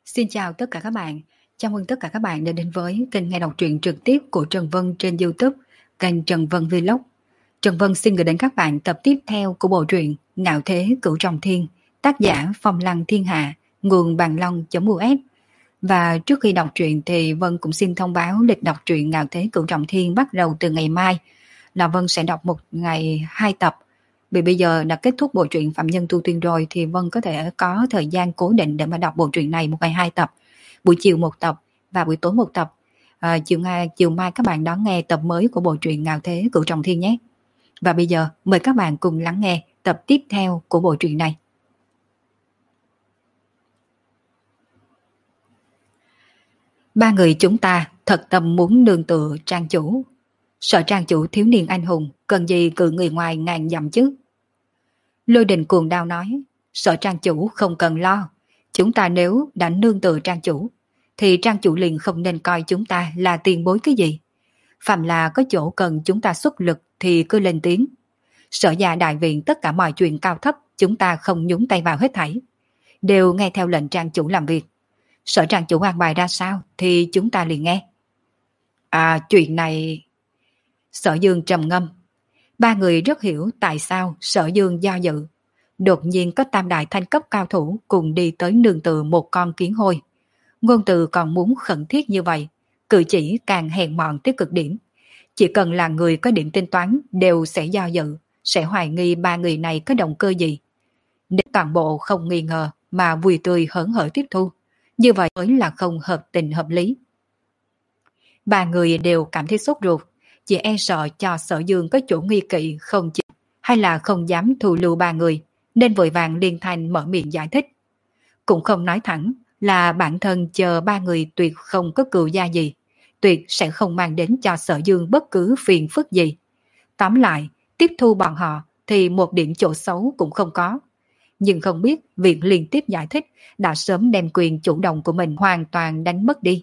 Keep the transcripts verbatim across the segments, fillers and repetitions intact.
Xin chào tất cả các bạn. Chào mừng tất cả các bạn đã đến với kênh nghe đọc truyện trực tiếp của Trần Vân trên YouTube, kênh Trần Vân Vlog. Trần Vân xin gửi đến các bạn tập tiếp theo của bộ truyện Ngạo Thế Cửu Trọng Thiên, tác giả Phong Lăng Thiên Hạ, nguồn bàn long.us. Và trước khi đọc truyện thì Vân cũng xin thông báo lịch đọc truyện Ngạo Thế Cửu Trọng Thiên bắt đầu từ ngày mai, là Vân sẽ đọc một ngày hai tập. Vì bây giờ đã kết thúc bộ truyện Phạm Nhân Tu Tiên rồi thì Vân có thể có thời gian cố định để mà đọc bộ truyện này một ngày hai tập, buổi chiều một tập và buổi tối một tập. À, chiều, mai, chiều mai các bạn đón nghe tập mới của bộ truyện Ngạo Thế Cửu Trọng Thiên nhé. Và bây giờ mời các bạn cùng lắng nghe tập tiếp theo của bộ truyện này. Ba người chúng ta thật tâm muốn nương tựa trang chủ. Sợ trang chủ thiếu niên anh hùng, cần gì cự người ngoài ngàn dặm chứ? Lôi Đình cuồng đao nói, sợ trang chủ không cần lo. Chúng ta nếu đã nương tựa trang chủ, thì trang chủ liền không nên coi chúng ta là tiền bối cái gì. Phạm là có chỗ cần chúng ta xuất lực thì cứ lên tiếng. Sở gia đại viện tất cả mọi chuyện cao thấp chúng ta không nhúng tay vào hết thảy, đều nghe theo lệnh trang chủ làm việc. Sở trang chủ an bài ra sao thì chúng ta liền nghe. À, chuyện này... Sở Dương trầm ngâm. Ba người rất hiểu tại sao Sở Dương do dự. Đột nhiên có tam đại thanh cấp cao thủ cùng đi tới nương tựa một con kiến hôi. Ngôn từ còn muốn khẩn thiết như vậy, cử chỉ càng hèn mọn tới cực điểm. Chỉ cần là người có điểm tính toán đều sẽ do dự, sẽ hoài nghi ba người này có động cơ gì. Nếu toàn bộ không nghi ngờ mà vui tươi hớn hở tiếp thu, như vậy mới là không hợp tình hợp lý. Ba người đều cảm thấy sốt ruột, chỉ e sợ cho Sở Dương có chỗ nghi kỵ không chịu, hay là không dám thu lưu ba người, nên vội vàng liên thanh mở miệng giải thích. Cũng không nói thẳng là bản thân chờ ba người tuyệt không có cừu gia gì, tuyệt sẽ không mang đến cho Sở Dương bất cứ phiền phức gì. Tóm lại, tiếp thu bọn họ thì một điểm chỗ xấu cũng không có. Nhưng không biết việc liên tiếp giải thích đã sớm đem quyền chủ động của mình hoàn toàn đánh mất đi.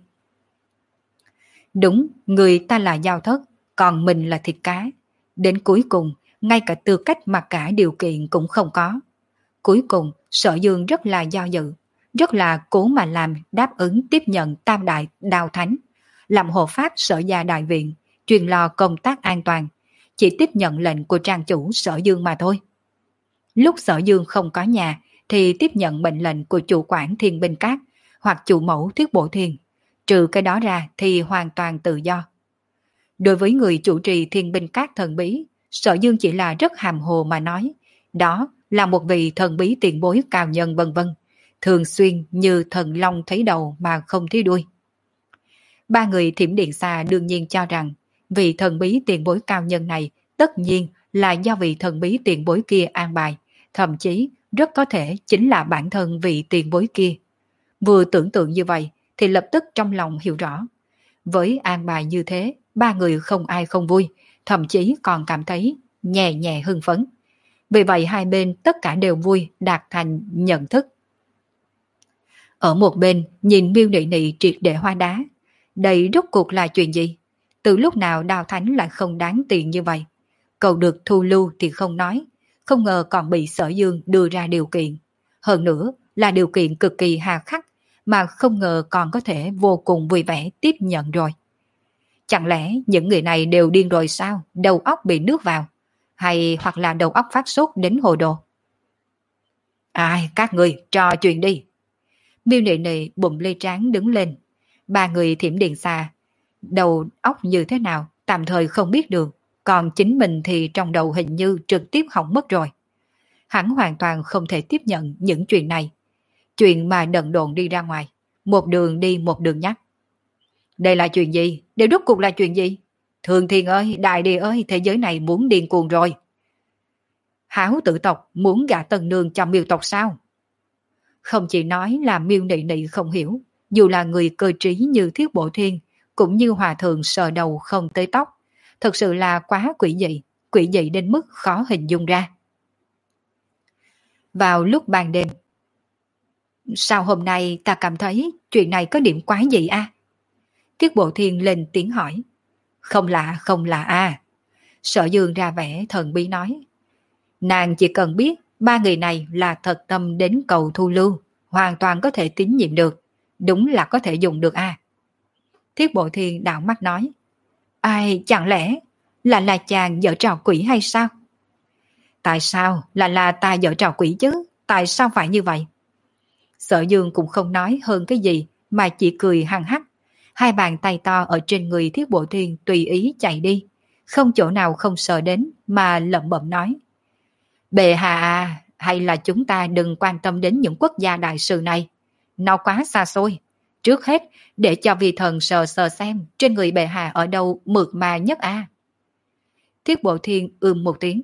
Đúng, người ta là giao thất, còn mình là thịt cá. Đến cuối cùng, ngay cả tư cách mặc cả điều kiện cũng không có. Cuối cùng, Sở Dương rất là do dự, rất là cố mà làm đáp ứng tiếp nhận tam đại đao thánh, làm hộ pháp Sở gia đại viện, truyền lo công tác an toàn, chỉ tiếp nhận lệnh của trang chủ Sở Dương mà thôi. Lúc Sở Dương không có nhà, thì tiếp nhận mệnh lệnh của chủ quản Thiên Binh Các hoặc chủ mẫu Thuyết Bộ Thiên. Trừ cái đó ra thì hoàn toàn tự do. Đối với người chủ trì Thiên Binh Các thần bí, Sở Dương chỉ là rất hàm hồ mà nói, đó là một vị thần bí tiền bối cao nhân vân vân, thường xuyên như thần long thấy đầu mà không thấy đuôi. Ba người Thiểm Điện Xà đương nhiên cho rằng vị thần bí tiền bối cao nhân này tất nhiên là do vị thần bí tiền bối kia an bài, thậm chí rất có thể chính là bản thân vị tiền bối kia. Vừa tưởng tượng như vậy thì lập tức trong lòng hiểu rõ. Với an bài như thế, ba người không ai không vui, thậm chí còn cảm thấy nhẹ nhẹ hưng phấn. Vì vậy hai bên tất cả đều vui đạt thành nhận thức. Ở một bên nhìn Miêu Nị Nị triệt để hoa đá. Đây rốt cuộc là chuyện gì? Từ lúc nào Đao Thánh lại không đáng tiền như vậy? Cầu được thu lưu thì không nói, không ngờ còn bị Sở Dương đưa ra điều kiện. Hơn nữa là điều kiện cực kỳ hà khắc, mà không ngờ còn có thể vô cùng vui vẻ tiếp nhận rồi. Chẳng lẽ những người này đều điên rồi sao? Đầu óc bị nước vào? Hay hoặc là đầu óc phát sốt đến hồ đồ? Ai, các người trò chuyện đi. Miêu Nị Nị bụng lê tráng đứng lên. Ba người Thiểm Điện Xà đầu óc như thế nào tạm thời không biết được, còn chính mình thì trong đầu hình như trực tiếp hỏng mất rồi. Hắn hoàn toàn không thể tiếp nhận những chuyện này. Chuyện mà đần độn đi ra ngoài, một đường đi một đường nhắc. Đây là chuyện gì? Đều rốt cuộc là chuyện gì? Thường Thiên ơi, Đại Địa ơi, thế giới này muốn điên cuồng rồi. Háo tử tộc muốn gả Tần Nương cho Miêu tộc sao? Không chỉ nói là Miêu Nị Nị không hiểu, dù là người cơ trí như Thiết Bộ Thiên, cũng như Hòa Thượng sờ đầu không tới tóc, thật sự là quá quỷ dị, quỷ dị đến mức khó hình dung ra. Vào lúc ban đêm, sao hôm nay ta cảm thấy chuyện này có điểm quái gì a? À? Thiết Bộ Thiên lên tiếng hỏi. Không lạ, không lạ a. À. Sở Dương ra vẻ thần bí nói. Nàng chỉ cần biết ba người này là thật tâm đến cầu thu lưu, hoàn toàn có thể tín nhiệm được. đúng là có thể dùng được a. Thiết Bộ Thiên đảo mắt nói, ai, chẳng lẽ là là chàng giở trò quỷ hay sao? Tại sao là là ta giở trò quỷ chứ? Tại sao phải như vậy? Sở Dương cũng không nói hơn cái gì mà chỉ cười hăng hắc. Hai bàn tay to ở trên người Thiết Bộ Thiên tùy ý chạy đi, không chỗ nào không sờ đến mà lẩm bẩm nói. Bệ hạ à, hay là chúng ta đừng quan tâm đến những quốc gia đại sự này. Nó quá xa xôi. Trước hết, để cho vi thần sờ sờ xem trên người bệ hạ ở đâu mượt mà nhất a. À. Thiết Bộ Thiên ưm một tiếng.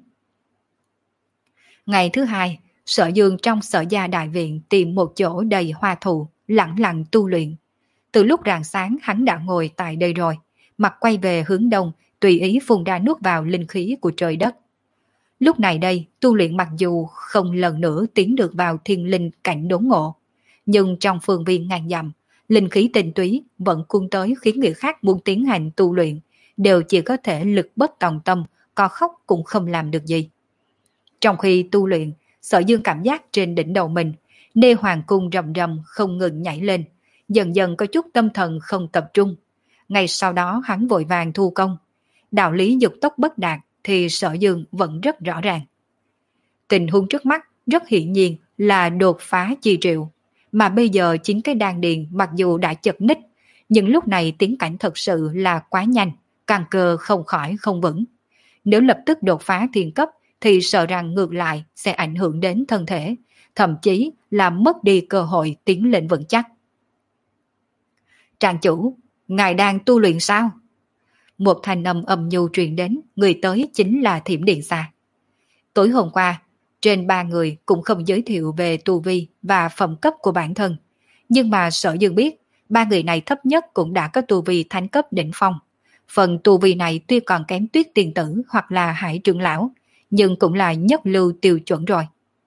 Ngày thứ hai, Sở Dương trong Sở Gia Đại Viện tìm một chỗ đầy hoa thụ, lặng lặng tu luyện. Từ lúc rạng sáng hắn đã ngồi tại đây rồi, mặt quay về hướng đông, tùy ý phun ra nuốt vào linh khí của trời đất. Lúc này đây, tu luyện mặc dù không lần nữa tiến được vào thiên linh cảnh đốn ngộ, nhưng trong phương viên ngàn dặm, linh khí tinh túy vẫn cuốn tới khiến người khác muốn tiến hành tu luyện, đều chỉ có thể lực bất tòng tâm, có khóc cũng không làm được gì. Trong khi tu luyện, Sở Dương cảm giác trên đỉnh đầu mình, nê hoàng cung rầm rầm không ngừng nhảy lên, dần dần có chút tâm thần không tập trung. Ngay sau đó hắn vội vàng thu công. Đạo lý dục tốc bất đạt thì Sở Dương vẫn rất rõ ràng. Tình huống trước mắt rất hiển nhiên là đột phá chi triệu, mà bây giờ chính cái đan điền mặc dù đã chật ních, nhưng lúc này tiến cảnh thật sự là quá nhanh, căn cơ không khỏi không vững. Nếu lập tức đột phá thiên cấp thì sợ rằng ngược lại sẽ ảnh hưởng đến thân thể, thậm chí là mất đi cơ hội tiến lên vững chắc. Trang chủ, ngài đang tu luyện sao? Một thanh âm âm nhu truyền đến, người tới chính là Thiểm Điện Xà. Tối hôm qua, trên ba người cũng không giới thiệu về tu vi và phẩm cấp của bản thân, nhưng mà Sở Dương biết, ba người này thấp nhất cũng đã có tu vi thánh cấp đỉnh phong. Phần tu vi này tuy còn kém Tuyết Tiên Tử hoặc là Hải Trưởng Lão, nhưng cũng là nhất lưu tiêu chuẩn rồi.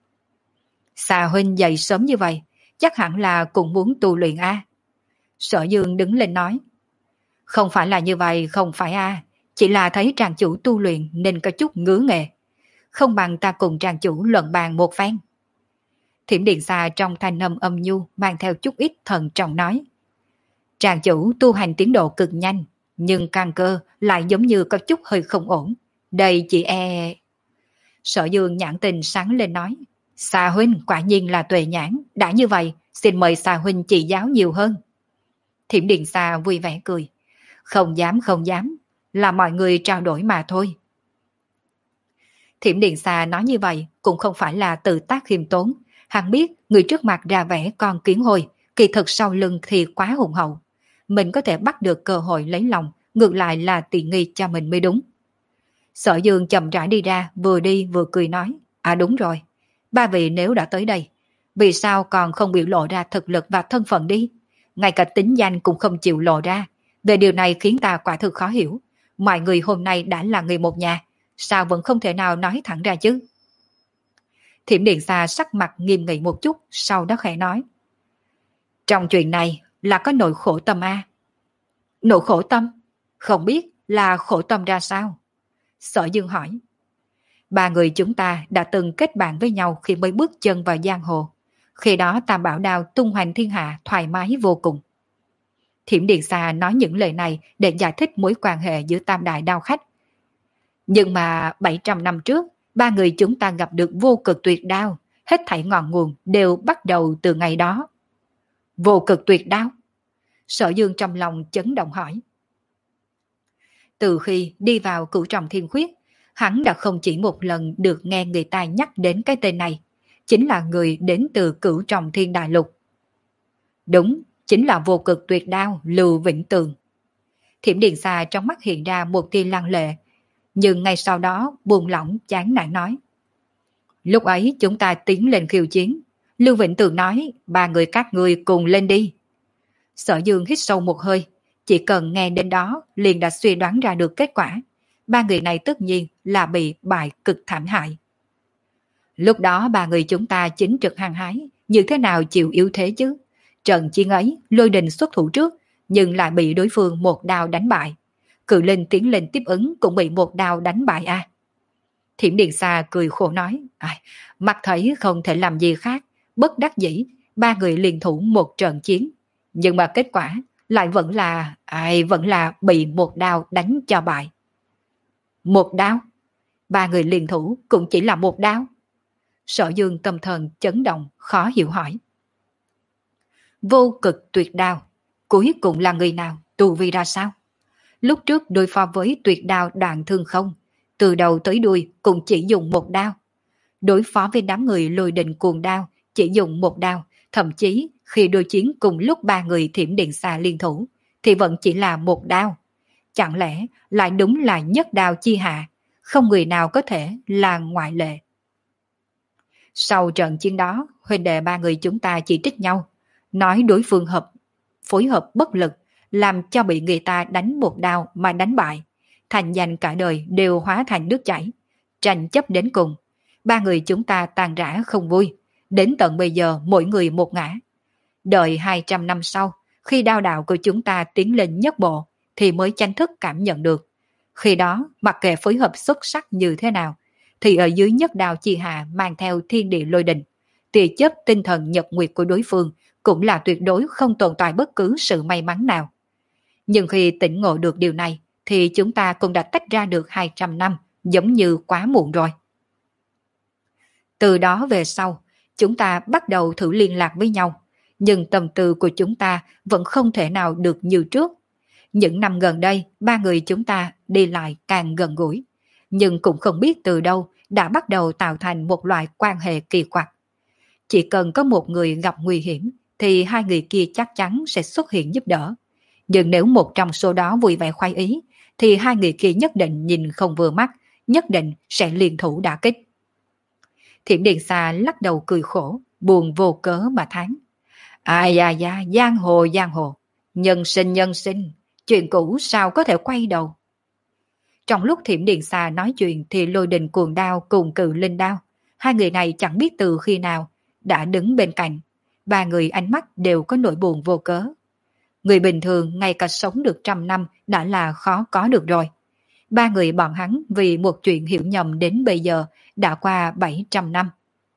Xà huynh dậy sớm như vậy, chắc hẳn là cũng muốn tu luyện a. Sở Dương đứng lên nói. Không phải là như vậy, không phải a, chỉ là thấy tràng chủ tu luyện nên có chút ngứa nghề. Không bằng ta cùng tràng chủ luận bàn một phen. Thiểm Điện Xà trong thanh âm âm nhu mang theo chút ít thần trọng nói. Tràng chủ tu hành tiến độ cực nhanh, nhưng căn cơ lại giống như có chút hơi không ổn. Đây chỉ e... Sở Dương nhãn tình sáng lên nói. Xà huynh quả nhiên là tuệ nhãn, đã như vậy xin mời xà huynh chỉ giáo nhiều hơn. Thiểm Điện Xà vui vẻ cười. Không dám không dám, là mọi người trao đổi mà thôi. Thiểm Điện Xà nói như vậy cũng không phải là tự tác khiêm tốn. Hắn biết người trước mặt ra vẻ con kiến hôi, kỳ thực sau lưng thì quá hùng hậu. Mình có thể bắt được cơ hội lấy lòng, ngược lại là tiện nghi cho mình mới đúng. Sở Dương chậm rãi đi ra, vừa đi vừa cười nói. À đúng rồi, ba vị nếu đã tới đây, vì sao còn không biểu lộ ra thực lực và thân phận đi? Ngay cả tính danh cũng không chịu lộ ra. Về điều này khiến ta quả thực khó hiểu. Mọi người hôm nay đã là người một nhà, sao vẫn không thể nào nói thẳng ra chứ? Thiểm Điện Xà sắc mặt nghiêm nghị một chút, sau đó khẽ nói. Trong chuyện này là có nỗi khổ tâm a. Nỗi khổ tâm? Không biết là khổ tâm ra sao? Sở Dương hỏi. Ba người chúng ta đã từng kết bạn với nhau khi mới bước chân vào giang hồ. Khi đó Tam Bảo Đao tung hoành thiên hạ thoải mái vô cùng. Thiểm Điện Xà nói những lời này để giải thích mối quan hệ giữa Tam Đại Đao Khách. Nhưng mà bảy trăm năm trước, ba người chúng ta gặp được vô cực tuyệt đao, hết thảy ngọn nguồn đều bắt đầu từ ngày đó. Vô cực tuyệt đao? Sở Dương trong lòng chấn động hỏi. Từ khi đi vào Cửu Trọng Thiên Khuyết, hắn đã không chỉ một lần được nghe người ta nhắc đến cái tên này, chính là người đến từ Cửu Trọng Thiên Đại Lục. Đúng, chính là vô cực tuyệt đao Lưu Vĩnh Tường. Thiểm Điện Xà trong mắt hiện ra một tia lăng lệ, nhưng ngay sau đó buông lỏng chán nản nói. Lúc ấy chúng ta tiến lên khiêu chiến, Lưu Vĩnh Tường nói ba người các người cùng lên đi. Sở Dương hít sâu một hơi, chỉ cần nghe đến đó liền đã suy đoán ra được kết quả. Ba người này tất nhiên là bị bại cực thảm hại. Lúc đó ba người chúng ta chính trực hăng hái, như thế nào chịu yếu thế chứ? Trận chiến ấy, Lôi Đình xuất thủ trước, nhưng lại bị đối phương một đao đánh bại. Cự Linh tiến lên tiếp ứng cũng bị một đao đánh bại à. Thiểm Điện Xà cười khổ nói, à, mắt thấy không thể làm gì khác, bất đắc dĩ, ba người liền thủ một trận chiến. Nhưng mà kết quả lại vẫn là, ai vẫn là bị một đao đánh cho bại. Một đao? Ba người liên thủ cũng chỉ là một đao. Sở Dương tâm thần chấn động, khó hiểu hỏi. Vô cực tuyệt đao, cuối cùng là người nào, tu vi ra sao? Lúc trước đối phó với tuyệt đao Đoạn Thương Không, từ đầu tới đuôi cũng chỉ dùng một đao. Đối phó với đám người Lôi Đình Cuồng Đao chỉ dùng một đao, thậm chí khi đối chiến cùng lúc ba người Thiểm Điện Xà liên thủ thì vẫn chỉ là một đao. Chẳng lẽ lại đúng là nhất đao chi hạ, không người nào có thể là ngoại lệ. Sau trận chiến đó, huynh đệ ba người chúng ta chỉ trích nhau, nói đối phương hợp phối hợp bất lực, làm cho bị người ta đánh một đao mà đánh bại, thành danh cả đời đều hóa thành nước chảy, tranh chấp đến cùng. Ba người chúng ta tàn rã không vui, đến tận bây giờ mỗi người một ngã. Đợi hai trăm năm sau, khi đao đạo của chúng ta tiến lên nhất bộ, thì mới chính thức cảm nhận được. Khi đó, mặc kệ phối hợp xuất sắc như thế nào, thì ở dưới nhất đao chi hạ mang theo thiên địa lôi đình, tia chớp tinh thần nhật nguyệt của đối phương cũng là tuyệt đối không tồn tại bất cứ sự may mắn nào. Nhưng khi tỉnh ngộ được điều này, thì chúng ta cũng đã tách ra được hai trăm năm, giống như quá muộn rồi. Từ đó về sau, chúng ta bắt đầu thử liên lạc với nhau, nhưng tâm tư của chúng ta vẫn không thể nào được như trước. Những năm gần đây, ba người chúng ta đi lại càng gần gũi, nhưng cũng không biết từ đâu đã bắt đầu tạo thành một loại quan hệ kỳ quặc. Chỉ cần có một người gặp nguy hiểm, thì hai người kia chắc chắn sẽ xuất hiện giúp đỡ. Nhưng nếu một trong số đó vui vẻ khoái ý, thì hai người kia nhất định nhìn không vừa mắt, nhất định sẽ liên thủ đả kích. Thiểm Điện Xà lắc đầu cười khổ, buồn vô cớ mà thán. Ai da da, giang hồ giang hồ, nhân sinh nhân sinh, chuyện cũ sao có thể quay đầu. Trong lúc Thiểm Điện Xà nói chuyện thì Lôi Đình Cuồng Đao cùng Cự Linh Đao, hai người này chẳng biết từ khi nào đã đứng bên cạnh. Ba người ánh mắt đều có nỗi buồn vô cớ. Người bình thường ngay cả sống được trăm năm đã là khó có được rồi. Ba người bọn hắn vì một chuyện hiểu nhầm đến bây giờ đã qua bảy trăm năm.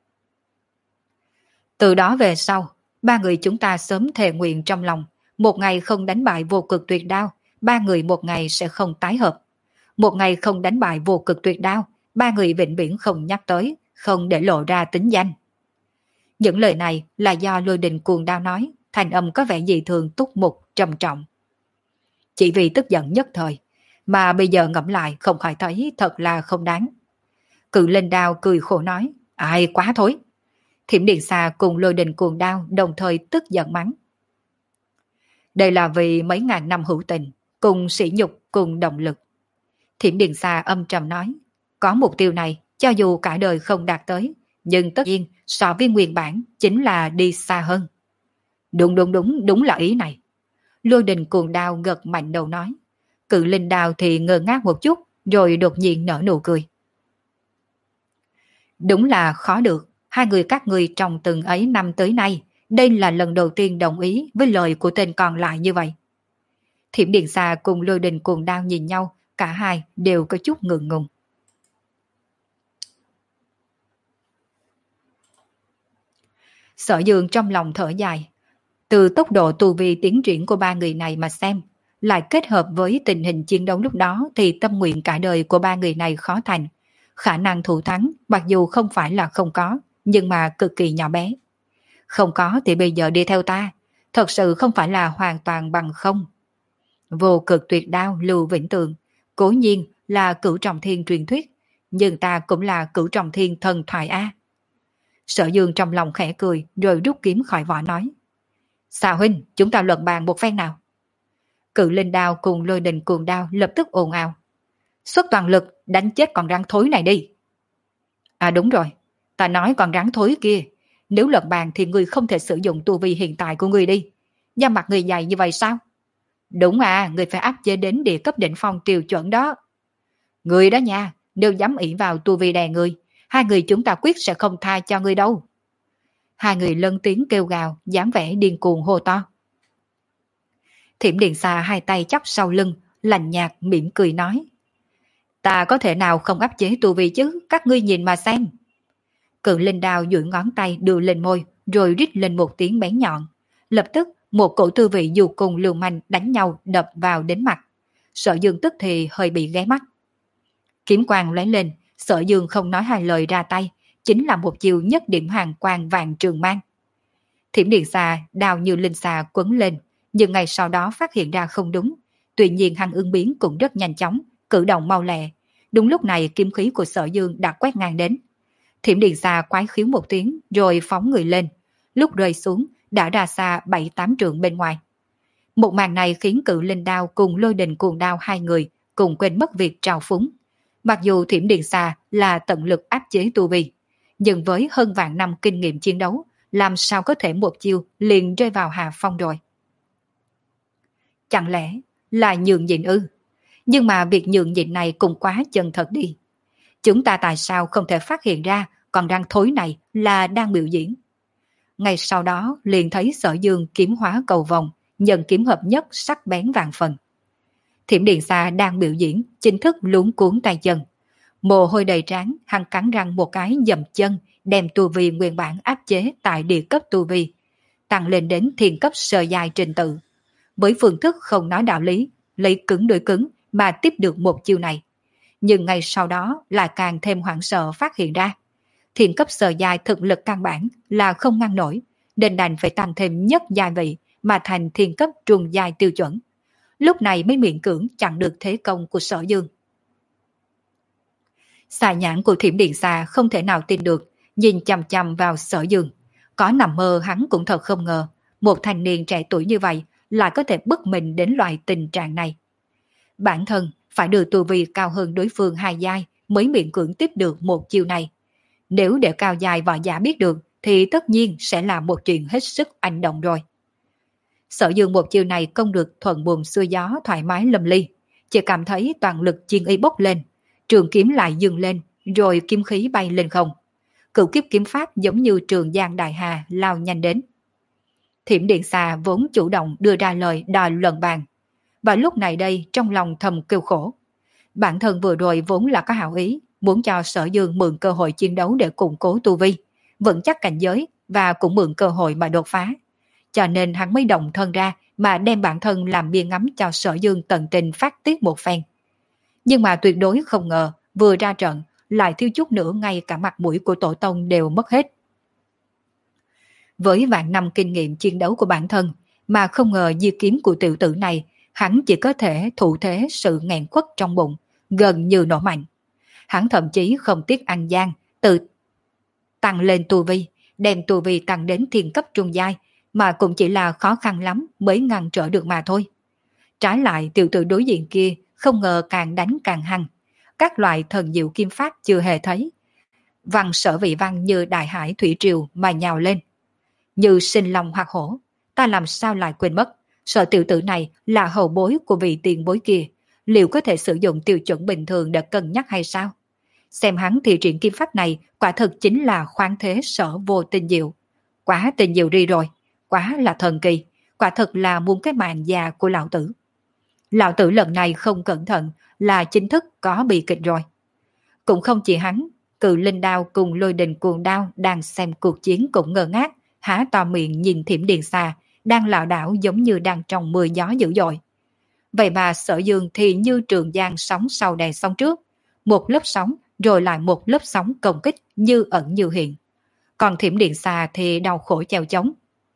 Từ đó về sau, ba người chúng ta sớm thề nguyện trong lòng, một ngày không đánh bại vô cực tuyệt đao, ba người một ngày sẽ không tái hợp. Một ngày không đánh bại vô cực tuyệt đao, ba người vĩnh viễn không nhắc tới, không để lộ ra tính danh. Những lời này là do Lôi Đình Cuồng Đao nói, thành âm có vẻ dị thường túc mục, trầm trọng. Chỉ vì tức giận nhất thời, mà bây giờ ngẫm lại không khỏi thấy thật là không đáng. Cự Linh Đao cười khổ nói, ai quá thối. Thiểm Điện Xà cùng Lôi Đình Cuồng Đao đồng thời tức giận mắng. Đây là vì mấy ngàn năm hữu tình, cùng sỉ nhục, cùng động lực. Thiểm Điện Xà âm trầm nói, có mục tiêu này, cho dù cả đời không đạt tới, nhưng tất nhiên so với nguyên bản chính là đi xa hơn. Đúng đúng đúng, đúng là ý này. Lôi Đình Cuồng Đao gật mạnh đầu nói. Cự Linh Đao thì ngơ ngác một chút, rồi đột nhiên nở nụ cười. Đúng là khó được, hai người các người trong từng ấy năm tới nay, đây là lần đầu tiên đồng ý với lời của tên còn lại như vậy. Thiểm Điện Xà cùng Lôi Đình Cuồng Đao nhìn nhau, cả hai đều có chút ngượng ngùng. Sở Dương trong lòng thở dài. Từ tốc độ tu vi tiến triển của ba người này mà xem, lại kết hợp với tình hình chiến đấu lúc đó thì tâm nguyện cả đời của ba người này khó thành. Khả năng thủ thắng mặc dù không phải là không có, nhưng mà cực kỳ nhỏ bé. Không có thì bây giờ đi theo ta, thật sự không phải là hoàn toàn bằng không. Vô cực tuyệt đao Lưu Vĩnh Tường, cố nhiên là cửu trọng thiên truyền thuyết, nhưng ta cũng là cửu trọng thiên thần thoại A. Sở Dương trong lòng khẽ cười rồi rút kiếm khỏi vỏ nói. Xà huynh, chúng ta luận bàn một phen nào. Cự Linh Đao cùng Lôi Đình Cuồng Đao lập tức ồn ào. Xuất toàn lực đánh chết con rắn thối này đi. À đúng rồi, ta nói con rắn thối kia, nếu luận bàn thì người không thể sử dụng tu vi hiện tại của người đi. Da mặt người dày như vậy sao? Đúng à, người phải áp chế đến địa cấp đỉnh phong tiêu chuẩn đó. Người đó nha, nếu dám ỷ vào tu vi đè người, hai người chúng ta quyết sẽ không tha cho người đâu. Hai người lân tiếng kêu gào, dáng vẻ điên cuồng hô to. Thiểm Điện Xà hai tay chắp sau lưng, lạnh nhạt mỉm cười nói. Ta có thể nào không áp chế tu vi chứ, các ngươi nhìn mà xem. Cự Linh Đao duỗi ngón tay đưa lên môi, rồi rít lên một tiếng bén nhọn. Lập tức một cổ tư vị dù cùng lưu manh đánh nhau đập vào đến mặt. Sở Dương tức thì hơi bị ghé mắt. Kiếm quang lóe lên, Sở Dương không nói hai lời ra tay, chính là một chiều nhất điểm hàng quang vàng trường mang. Thiểm điện xà đào như linh xà quấn lên, nhưng ngày sau đó phát hiện ra không đúng. Tuy nhiên hắn ứng biến cũng rất nhanh chóng, cử động mau lẹ. Đúng lúc này kiếm khí của Sở Dương đã quét ngang đến. Thiểm điện xà quái khiếu một tiếng rồi phóng người lên. Lúc rơi xuống đã ra xa bảy tám trượng bên ngoài. Một màn này khiến Cự Linh Đao cùng Lôi Đình Cuồng Đao hai người cùng quên mất việc trào phúng. Mặc dù Thiểm điện xà là tận lực áp chế tu vi, nhưng với hơn vạn năm kinh nghiệm chiến đấu, làm sao có thể một chiêu liền rơi vào hạ phong rồi. Chẳng lẽ là nhường nhịn ư? Nhưng mà việc nhường nhịn này cũng quá chân thật đi. Chúng ta tại sao không thể phát hiện ra còn răng thối này là đang biểu diễn? Ngay sau đó liền thấy Sở Dương kiếm hóa cầu vòng, nhận kiếm hợp nhất sắc bén vàng phần. Thiểm điện xà đang biểu diễn, chính thức luống cuốn tay chân. Mồ hôi đầy trán, hắn cắn răng một cái dầm chân, đem tu vi nguyên bản áp chế tại địa cấp tu vi, tăng lên đến thiên cấp sơ giai trình tự. Với phương thức không nói đạo lý, lấy cứng đối cứng mà tiếp được một chiêu này. Nhưng ngay sau đó lại càng thêm hoảng sợ phát hiện ra. Thiên cấp sơ giai thực lực căn bản là không ngăn nổi, nên đành phải tăng thêm nhất giai vị mà thành thiên cấp trung giai tiêu chuẩn. Lúc này mới miễn cưỡng chặn được thế công của Sở Dương. Xà nhãn của Thiểm điện xà không thể nào tin được, nhìn chằm chằm vào Sở Dương. Có nằm mơ hắn cũng thật không ngờ, một thanh niên trẻ tuổi như vậy lại có thể bức mình đến loại tình trạng này. Bản thân phải đưa tu vi cao hơn đối phương hai giai mới miễn cưỡng tiếp được một chiêu này. Nếu để cao giai võ giả biết được thì tất nhiên sẽ là một chuyện hết sức hành động rồi. Sở Dương một chiêu này công được thuận buồm xuôi gió thoải mái lâm ly, chỉ cảm thấy toàn lực chiến ý bốc lên, trường kiếm lại dừng lên, rồi kiếm khí bay lên không. Cửu kiếp kiếm pháp giống như trường giang đại hà lao nhanh đến. Thiểm điện xà vốn chủ động đưa ra lời đòi luận bàn, và lúc này đây trong lòng thầm kêu khổ. Bản thân vừa rồi vốn là có hảo ý, muốn cho Sở Dương mượn cơ hội chiến đấu để củng cố tu vi, vững chắc cảnh giới và cũng mượn cơ hội mà đột phá. Cho nên hắn mới động thân ra mà đem bản thân làm bia ngắm cho Sở Dương tận tình phát tiết một phen. Nhưng mà tuyệt đối không ngờ, vừa ra trận, lại thiếu chút nữa ngay cả mặt mũi của tổ tông đều mất hết. Với vạn năm kinh nghiệm chiến đấu của bản thân, mà không ngờ di kiếm của tiểu tử này, hắn chỉ có thể thụ thế sự nghẹn khuất trong bụng, gần như nổ mạnh. Hắn thậm chí không tiếc ăn gian, tự tăng lên tu vi, đem tu vi tăng đến thiên cấp trung giai, mà cũng chỉ là khó khăn lắm mới ngăn trở được mà thôi. Trái lại tiểu tử đối diện kia không ngờ càng đánh càng hăng, các loại thần diệu kim pháp chưa hề thấy. Văn sở vị văn như đại hải thủy triều mà nhào lên. Như sinh long hoặc hổ, ta làm sao lại quên mất, sợ tiểu tử này là hậu bối của vị tiền bối kia, liệu có thể sử dụng tiêu chuẩn bình thường để cân nhắc hay sao? Xem hắn thì triển kim pháp này quả thực chính là khoáng thế sở vô tinh diệu. Quá tinh diệu đi rồi, quá là thần kỳ, quả thực là muôn cái mạng già của lão tử. Lão tử lần này không cẩn thận là chính thức có bị kịch rồi. Cũng không chỉ hắn, Cự Linh Đao cùng Lôi Đình Cuồng Đao đang xem cuộc chiến cũng ngơ ngác, há to miệng nhìn Thiểm điện xà đang lảo đảo giống như đang trong mưa gió dữ dội. Vậy mà Sở Dương thì như trường giang sóng sau đè sóng trước, một lớp sóng rồi lại một lớp sóng công kích như ẩn như hiện. Còn Thiểm điện xà thì đau khổ chèo chống.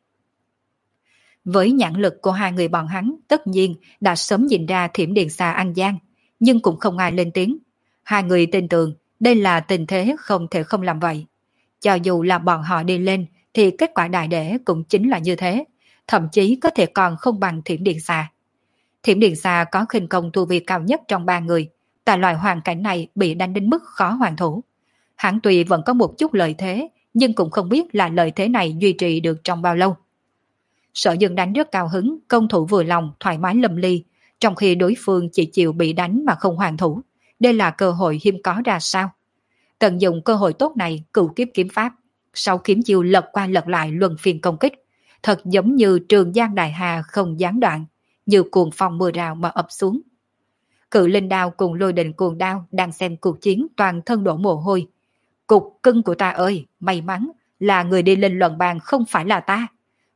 Với nhãn lực của hai người bọn hắn tất nhiên đã sớm nhìn ra Thiểm điện xà ăn gian, nhưng cũng không ai lên tiếng. Hai người tin tưởng đây là tình thế không thể không làm vậy. Cho dù là bọn họ đi lên thì kết quả đại để cũng chính là như thế, thậm chí có thể còn không bằng Thiểm điện xà. Thiểm điện xà có khinh công tu vi cao nhất trong ba người, tại loại hoàn cảnh này bị đánh đến mức khó hoàn thủ. Hắn tuy vẫn có một chút lợi thế, nhưng cũng không biết là lợi thế này duy trì được trong bao lâu. Sở Dương đánh rất cao hứng, công thủ vừa lòng, thoải mái lâm ly, trong khi đối phương chỉ chịu bị đánh mà không hoàn thủ. Đây là cơ hội hiếm có ra sao? Tận dụng cơ hội tốt này, cửu kiếp kiếm pháp, sau kiếm chiêu lật qua lật lại luân phiên công kích, thật giống như trường giang đại hà không gián đoạn, như cuồng phong mưa rào mà ập xuống. Cự Linh Đao cùng Lôi Đình Cuồng Đao đang xem cuộc chiến toàn thân đổ mồ hôi. Cục cưng của ta ơi, may mắn là người đi lên luận bàn không phải là ta.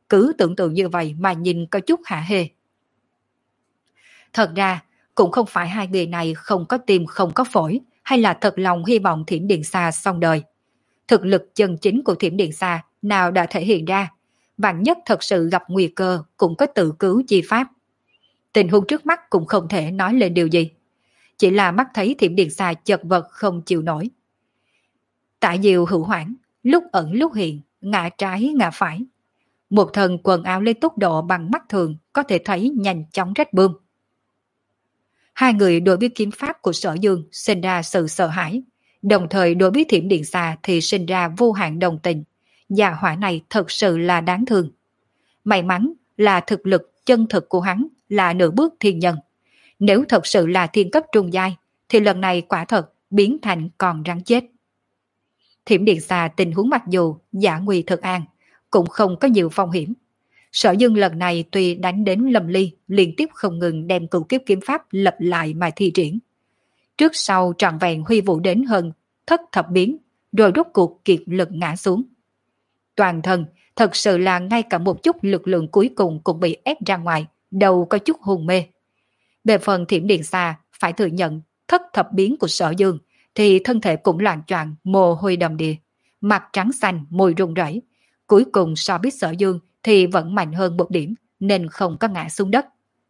cứ tưởng tượng như vậy mà nhìn có chút hả hê. Thật ra, cũng không phải hai người này không có tim không có phổi, hay là thật lòng hy vọng Thiểm Điện Sa xong đời. Thực lực chân chính của Thiểm Điện Sa nào đã thể hiện ra, vạn nhất thật sự gặp nguy cơ cũng có tự cứu chi pháp. Tình huống trước mắt cũng không thể nói lên điều gì. Chỉ là mắt thấy Thiểm Điện Sa chật vật không chịu nổi. Tại diều hữu hoảng, lúc ẩn lúc hiện, ngã trái ngã phải. Một thần quần áo lên tốc độ bằng mắt thường có thể thấy nhanh chóng rách bươm. Hai người đối với kiếm pháp của Sở Dương sinh ra sự sợ hãi, đồng thời đối với Thiểm Điện Sa thì sinh ra vô hạn đồng tình. Gia hỏa này thật sự là đáng thương. May mắn là thực lực chân thực của hắn là nửa bước thiên nhân. Nếu thật sự là thiên cấp trung giai, thì lần này quả thật biến thành còn rắn chết. Thiểm Điện Sa tình huống mặc dù giả nguy thực an, cũng không có nhiều phong hiểm. Sở Dương lần này tuy đánh đến lâm ly, liên tiếp không ngừng đem cửu kiếp kiếm pháp lập lại mà thi triển. Trước sau trọn vẹn huy vũ đến hơn thất thập biến, rồi rốt cuộc kiệt lực ngã xuống. Toàn thân thật sự là ngay cả một chút lực lượng cuối cùng cũng bị ép ra ngoài, đầu có chút hôn mê. Về phần Thiểm Điện Sa phải thừa nhận thất thập biến của Sở Dương thì thân thể cũng loạn choạng, mồ hôi đầm đìa, mặt trắng xanh, môi run rẩy. Cuối cùng so với Sở Dương thì vẫn mạnh hơn một điểm, nên không có ngã xuống đất.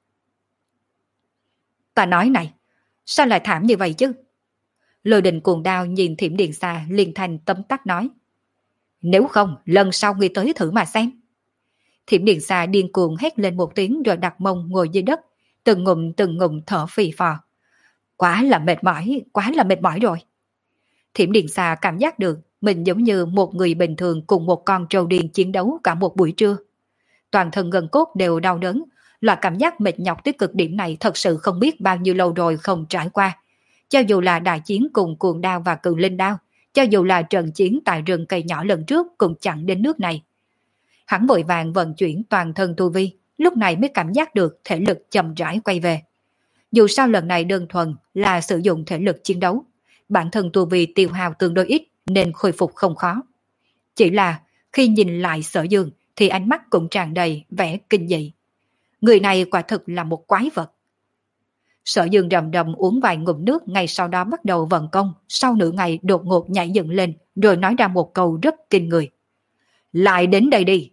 Ta nói này, sao lại thảm như vậy chứ? Lôi Đình cuồng đao nhìn Thiểm Điện Sa liền thành tấm tắc nói. Nếu không, lần sau ngươi tới thử mà xem. Thiểm Điện Sa điên cuồng hét lên một tiếng rồi đặt mông ngồi dưới đất, từng ngụm từng ngụm thở phì phò. Quá là mệt mỏi, quá là mệt mỏi rồi. Thiểm Điện Sa cảm giác được mình giống như một người bình thường cùng một con trâu điên chiến đấu cả một buổi trưa. Toàn thân gân cốt đều đau đớn, loại cảm giác mệt nhọc tới cực điểm này thật sự không biết bao nhiêu lâu rồi không trải qua. Cho dù là đại chiến cùng cuồng đao và cự linh đao, cho dù là trận chiến tại rừng cây nhỏ lần trước cũng chẳng đến nước này. Hắn vội vàng vận chuyển toàn thân tu vi, lúc này mới cảm giác được thể lực chậm rãi quay về. Dù sao lần này đơn thuần là sử dụng thể lực chiến đấu, bản thân tu vi tiêu hao tương đối ít nên khôi phục không khó. Chỉ là khi nhìn lại Sở Dương thì ánh mắt cũng tràn đầy vẻ kinh dị. Người này quả thực là một quái vật. Sở Dương rầm rầm uống vài ngụm nước, ngay sau đó bắt đầu vận công, sau nửa ngày đột ngột nhảy dựng lên rồi nói ra một câu rất kinh người. Lại đến đây đi.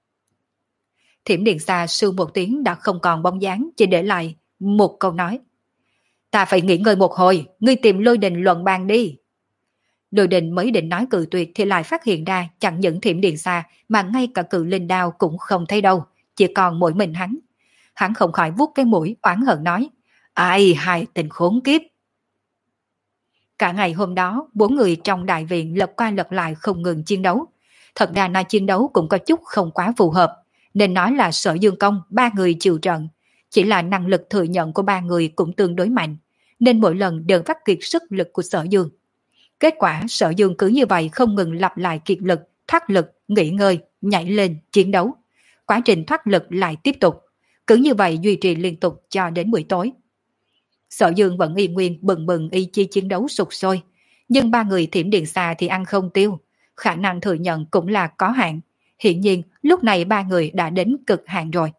Thiểm Điện Sa sư một tiếng đã không còn bóng dáng, chỉ để lại một câu nói. Ta phải nghỉ ngơi một hồi, ngươi tìm Lôi Đình luận bàn đi. Lôi Đình mới định nói cự tuyệt thì lại phát hiện ra chẳng những Thiểm Điện Sa mà ngay cả cự linh đao cũng không thấy đâu, chỉ còn mỗi mình hắn. Hắn không khỏi vuốt cái mũi oán hận nói. Ai hai tình khốn kiếp. Cả ngày hôm đó, bốn người trong đại viện lật qua lật lại không ngừng chiến đấu. Thật ra nói chiến đấu cũng có chút không quá phù hợp, nên nói là Sở Dương công ba người chịu trận. Chỉ là năng lực thừa nhận của ba người cũng tương đối mạnh, nên mỗi lần đều phát kiệt sức lực của Sở Dương. Kết quả Sở Dương cứ như vậy không ngừng lặp lại kiệt lực, thoát lực, nghỉ ngơi, nhảy lên, chiến đấu. Quá trình thoát lực lại tiếp tục, cứ như vậy duy trì liên tục cho đến buổi tối. Sở Dương vẫn y nguyên bừng bừng ý chí chiến đấu sục sôi, nhưng ba người Thiểm Điện Sa thì ăn không tiêu, khả năng thừa nhận cũng là có hạn. Hiển nhiên lúc này ba người đã đến cực hạn rồi.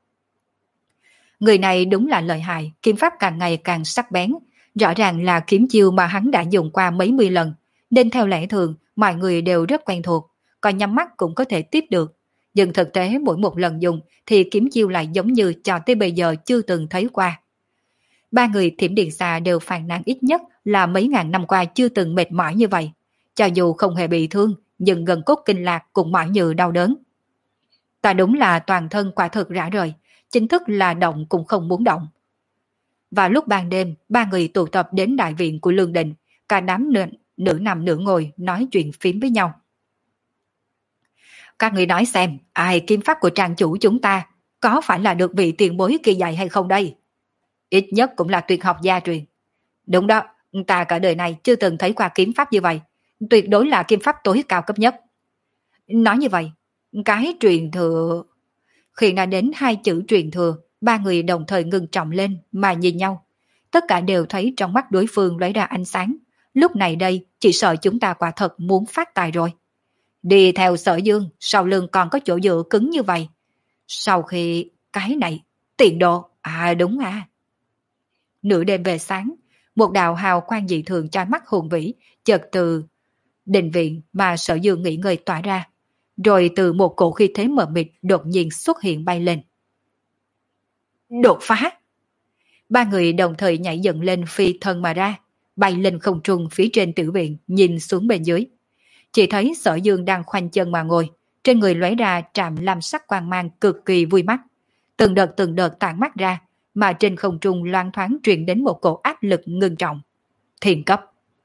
Người này đúng là lợi hại, kiếm pháp càng ngày càng sắc bén, rõ ràng là kiếm chiêu mà hắn đã dùng qua mấy mươi lần, nên theo lẽ thường mọi người đều rất quen thuộc, còn nhắm mắt cũng có thể tiếp được. Nhưng thực tế mỗi một lần dùng thì kiếm chiêu lại giống như cho tới bây giờ chưa từng thấy qua. Ba người Thiểm Điện Sa đều phàn nàn ít nhất là mấy ngàn năm qua chưa từng mệt mỏi như vậy. Cho dù không hề bị thương, nhưng gần cốt kinh lạc cũng mỏi như đau đớn. Ta đúng là toàn thân quả thực rã rời, chính thức là động cũng không muốn động. Và lúc ban đêm, ba người tụ tập đến đại viện của Lương Đình, cả đám nữ, nữ nằm nửa ngồi nói chuyện phím với nhau. Các người nói xem, ai kiếm pháp của trang chủ chúng ta có phải là được vị tiền bối kia dạy hay không đây? Ít nhất cũng là tuyệt học gia truyền. Đúng đó, ta cả đời này chưa từng thấy qua kiếm pháp như vậy, tuyệt đối là kiếm pháp tối cao cấp nhất. Nói như vậy, cái truyền thừa... Khi nói đến hai chữ truyền thừa, ba người đồng thời ngưng trọng lên mà nhìn nhau. Tất cả đều thấy trong mắt đối phương lóe ra ánh sáng. Lúc này đây, chỉ sợ chúng ta quả thật muốn phát tài rồi. Đi theo Sở Dương, sau lưng còn có chỗ dựa cứng như vậy. Sau khi cái này, tiền độ, à đúng à. Nửa đêm về sáng, một đạo hào quang dị thường chói mắt hùng vĩ, chợt từ đình viện mà Sở Dương nghỉ ngơi tỏa ra, rồi từ một cổ khí thế mờ mịt đột nhiên xuất hiện bay lên. Đột phá! Ba người đồng thời nhảy dựng lên phi thân mà ra, bay lên không trung phía trên tiểu viện nhìn xuống bên dưới. Chỉ thấy Sở Dương đang khoanh chân mà ngồi, trên người lóe ra trạm lam sắc quang mang cực kỳ vui mắt. Từng đợt từng đợt tản mắt ra, mà trên không trung loan thoáng truyền đến một cổ áp lực ngưng trọng. Thiên cấp.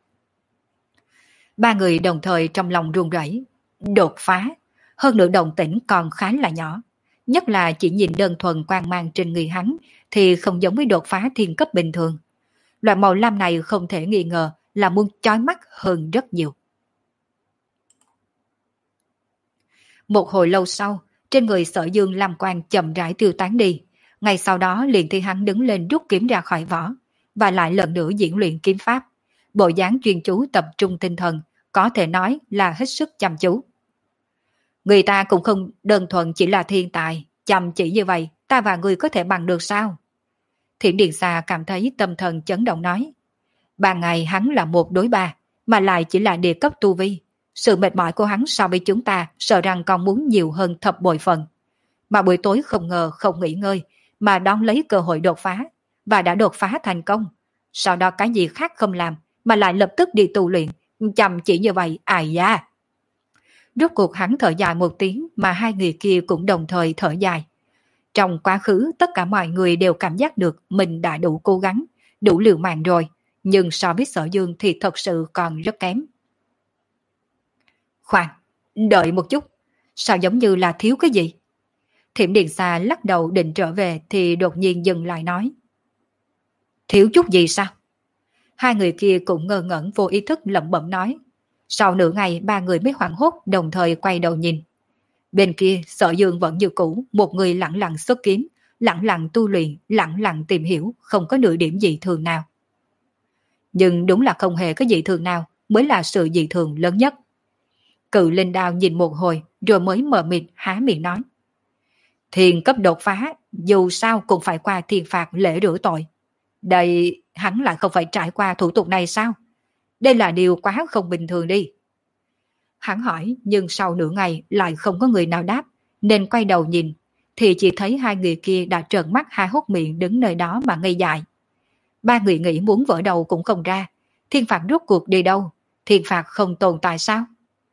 Ba người đồng thời trong lòng run rẩy. Đột phá, hơn nữa động tĩnh còn khá là nhỏ. Nhất là chỉ nhìn đơn thuần quang mang trên người hắn thì không giống với đột phá thiên cấp bình thường. Loại màu lam này không thể nghi ngờ là muốn chói mắt hơn rất nhiều. Một hồi lâu sau, trên người Sở Dương lam quang chậm rãi tiêu tán đi. Ngay sau đó liền thì hắn đứng lên rút kiếm ra khỏi vỏ, và lại lần nữa diễn luyện kiếm pháp. Bộ dáng chuyên chú tập trung tinh thần, có thể nói là hết sức chăm chú. Người ta cũng không đơn thuần chỉ là thiên tài, chăm chỉ như vậy, ta và người có thể bằng được sao? Thiểm Điện Xà cảm thấy tâm thần chấn động nói. Ban ngày hắn là một đối ba, mà lại chỉ là địa cấp tu vi. Sự mệt mỏi của hắn so với chúng ta sợ rằng còn muốn nhiều hơn thập bội phần. Mà buổi tối không ngờ không nghỉ ngơi, mà đón lấy cơ hội đột phá, và đã đột phá thành công. Sau đó cái gì khác không làm, mà lại lập tức đi tu luyện, chăm chỉ như vậy, ai da. Rốt cuộc hắn thở dài một tiếng, mà hai người kia cũng đồng thời thở dài. Trong quá khứ tất cả mọi người đều cảm giác được mình đã đủ cố gắng, đủ liều mạng rồi, nhưng so với Sở Dương thì thật sự còn rất kém. Khoan, đợi một chút, sao giống như là thiếu cái gì? Thiểm Điện Xà lắc đầu định trở về thì đột nhiên dừng lại nói. Thiếu chút gì sao? Hai người kia cũng ngơ ngẩn vô ý thức lẩm bẩm nói. Sau nửa ngày ba người mới hoảng hốt đồng thời quay đầu nhìn. Bên kia Sở Dương vẫn như cũ, một người lặng lặng xuất kiếm, lặng lặng tu luyện, lặng lặng tìm hiểu, không có nửa điểm dị thường nào. Nhưng đúng là không hề có dị thường nào mới là sự dị thường lớn nhất. Cự Linh Đao nhìn một hồi rồi mới mờ mịt há miệng nói. Thiên cấp đột phá, dù sao cũng phải qua thiên phạt lễ rửa tội. Đây hắn lại không phải trải qua thủ tục này sao? Đây là điều quá không bình thường đi. Hắn hỏi nhưng sau nửa ngày lại không có người nào đáp, nên quay đầu nhìn, thì chỉ thấy hai người kia đã trợn mắt hai hốc miệng đứng nơi đó mà ngây dại. Ba người nghĩ muốn vỡ đầu cũng không ra, thiên phạt rốt cuộc đi đâu? Thiên phạt không tồn tại sao?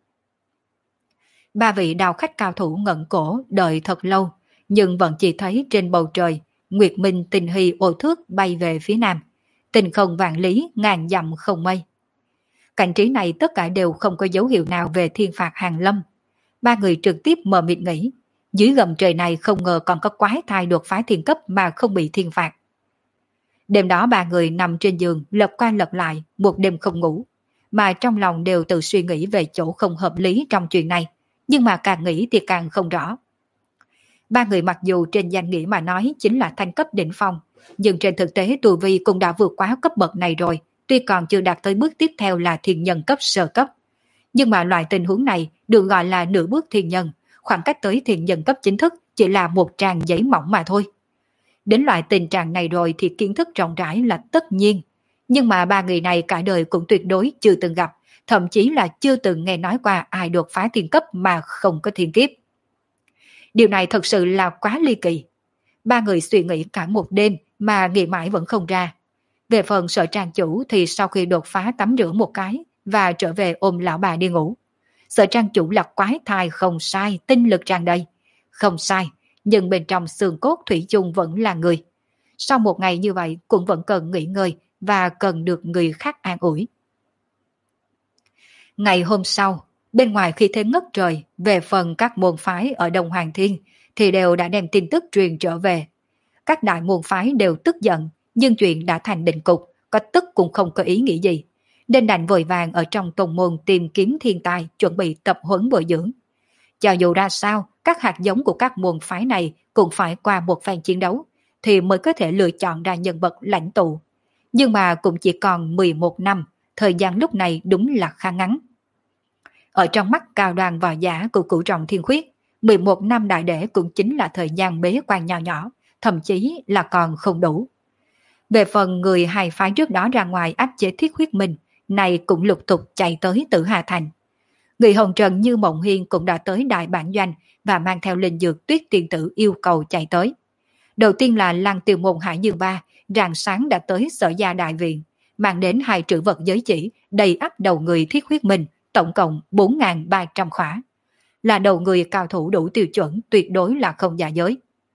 Ba vị đào khách cao thủ ngẩng cổ đợi thật lâu, nhưng vẫn chỉ thấy trên bầu trời, Nguyệt Minh tinh hy ô thước bay về phía nam, tinh không vạn lý ngàn dặm không mây. Cảnh trí này tất cả đều không có dấu hiệu nào về thiên phạt hàng lâm. Ba người trực tiếp mờ mịt nghĩ, dưới gầm trời này không ngờ còn có quái thai đột phá thiên cấp mà không bị thiên phạt. Đêm đó ba người nằm trên giường lật qua lật lại một đêm không ngủ, mà trong lòng đều tự suy nghĩ về chỗ không hợp lý trong chuyện này, nhưng mà càng nghĩ thì càng không rõ. Ba người mặc dù trên danh nghĩa mà nói chính là thanh cấp đỉnh phong, nhưng trên thực tế tu vi cũng đã vượt quá cấp bậc này rồi, tuy còn chưa đạt tới bước tiếp theo là thiên nhân cấp sơ cấp. Nhưng mà loại tình huống này được gọi là nửa bước thiên nhân, khoảng cách tới thiên nhân cấp chính thức chỉ là một trang giấy mỏng mà thôi. Đến loại tình trạng này rồi thì kiến thức rộng rãi là tất nhiên, nhưng mà ba người này cả đời cũng tuyệt đối chưa từng gặp, thậm chí là chưa từng nghe nói qua ai đột phá thiên cấp mà không có thiên kiếp. Điều này thật sự là quá ly kỳ. Ba người suy nghĩ cả một đêm mà nghĩ mãi vẫn không ra. Về phần Sở Trang chủ thì sau khi đột phá tắm rửa một cái và trở về ôm lão bà đi ngủ. Sở Trang chủ là quái thai không sai, tinh lực tràn đầy. Không sai, nhưng bên trong xương cốt thủy chung vẫn là người. Sau một ngày như vậy cũng vẫn cần nghỉ ngơi và cần được người khác an ủi. Ngày hôm sau, bên ngoài khi thế ngất trời, về phần các môn phái ở Đông Hoàng Thiên thì đều đã đem tin tức truyền trở về. Các đại môn phái đều tức giận, nhưng chuyện đã thành định cục, có tức cũng không có ý nghĩa gì, nên đành vội vàng ở trong tông môn tìm kiếm thiên tài chuẩn bị tập huấn bồi dưỡng. Cho dù ra sao, các hạt giống của các môn phái này cũng phải qua một phen chiến đấu, thì mới có thể lựa chọn ra nhân vật lãnh tụ. Nhưng mà cũng chỉ còn mười một năm, thời gian lúc này đúng là khá ngắn. Ở trong mắt cao đoàn vò giả của cửu trọng thiên khuyết, mười một năm đại đế cũng chính là thời gian bế quan nhỏ nhỏ, thậm chí là còn không đủ. Về phần người hai phái trước đó ra ngoài áp chế Thiết Huyết Minh, này cũng lục tục chạy tới Tử Hà Thành. Người hồng trần như Mộng Hiên cũng đã tới đại bản doanh và mang theo linh dược Tuyết Tiên Tử yêu cầu chạy tới. Đầu tiên là Lăng Tiêu Môn Hải Dương Ba, rạng sáng đã tới Sở Gia Đại Viện, mang đến hai trữ vật giới chỉ đầy ắp đầu người Thiết Huyết Minh, tổng cộng bốn nghìn ba trăm khỏa. Là đầu người cao thủ đủ tiêu chuẩn, tuyệt đối là không giả giới.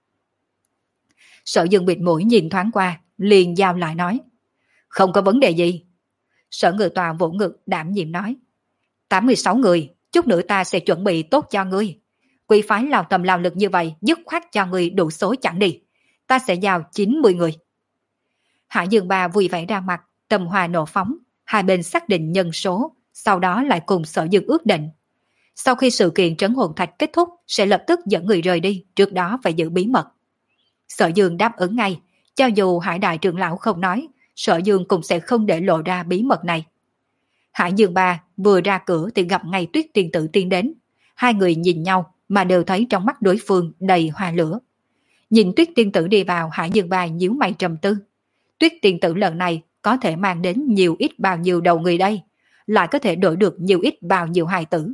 Sở Dương bịt mũi nhìn thoáng qua, liền giao lại nói: không có vấn đề gì. Sở Ngự Tòa vỗ ngực đảm nhiệm nói: tám mươi sáu người, chút nữa ta sẽ chuẩn bị tốt cho ngươi. Quý phái lao tầm lao lực như vậy, dứt khoát cho ngươi đủ số chẳng đi. Ta sẽ giao chín mươi người. Hải Dương Ba vui vẻ ra mặt, tâm hòa nổ phóng, hai bên xác định nhân số, sau đó lại cùng Sở Dương ước định. Sau khi sự kiện trấn hồn thạch kết thúc, sẽ lập tức dẫn người rời đi, trước đó phải giữ bí mật. Sở Dương đáp ứng ngay, cho dù Hải Đại trưởng lão không nói, Sở Dương cũng sẽ không để lộ ra bí mật này. Hải Dương Ba vừa ra cửa thì gặp ngay Tuyết Tiên Tử tiến đến. Hai người nhìn nhau mà đều thấy trong mắt đối phương đầy hoa lửa. Nhìn Tuyết Tiên Tử đi vào, Hải Dương Ba nhíu mày trầm tư. Tuyết Tiên Tử lần này có thể mang đến nhiều ít bao nhiêu đầu người đây, lại có thể đổi được nhiều ít bao nhiêu hài tử.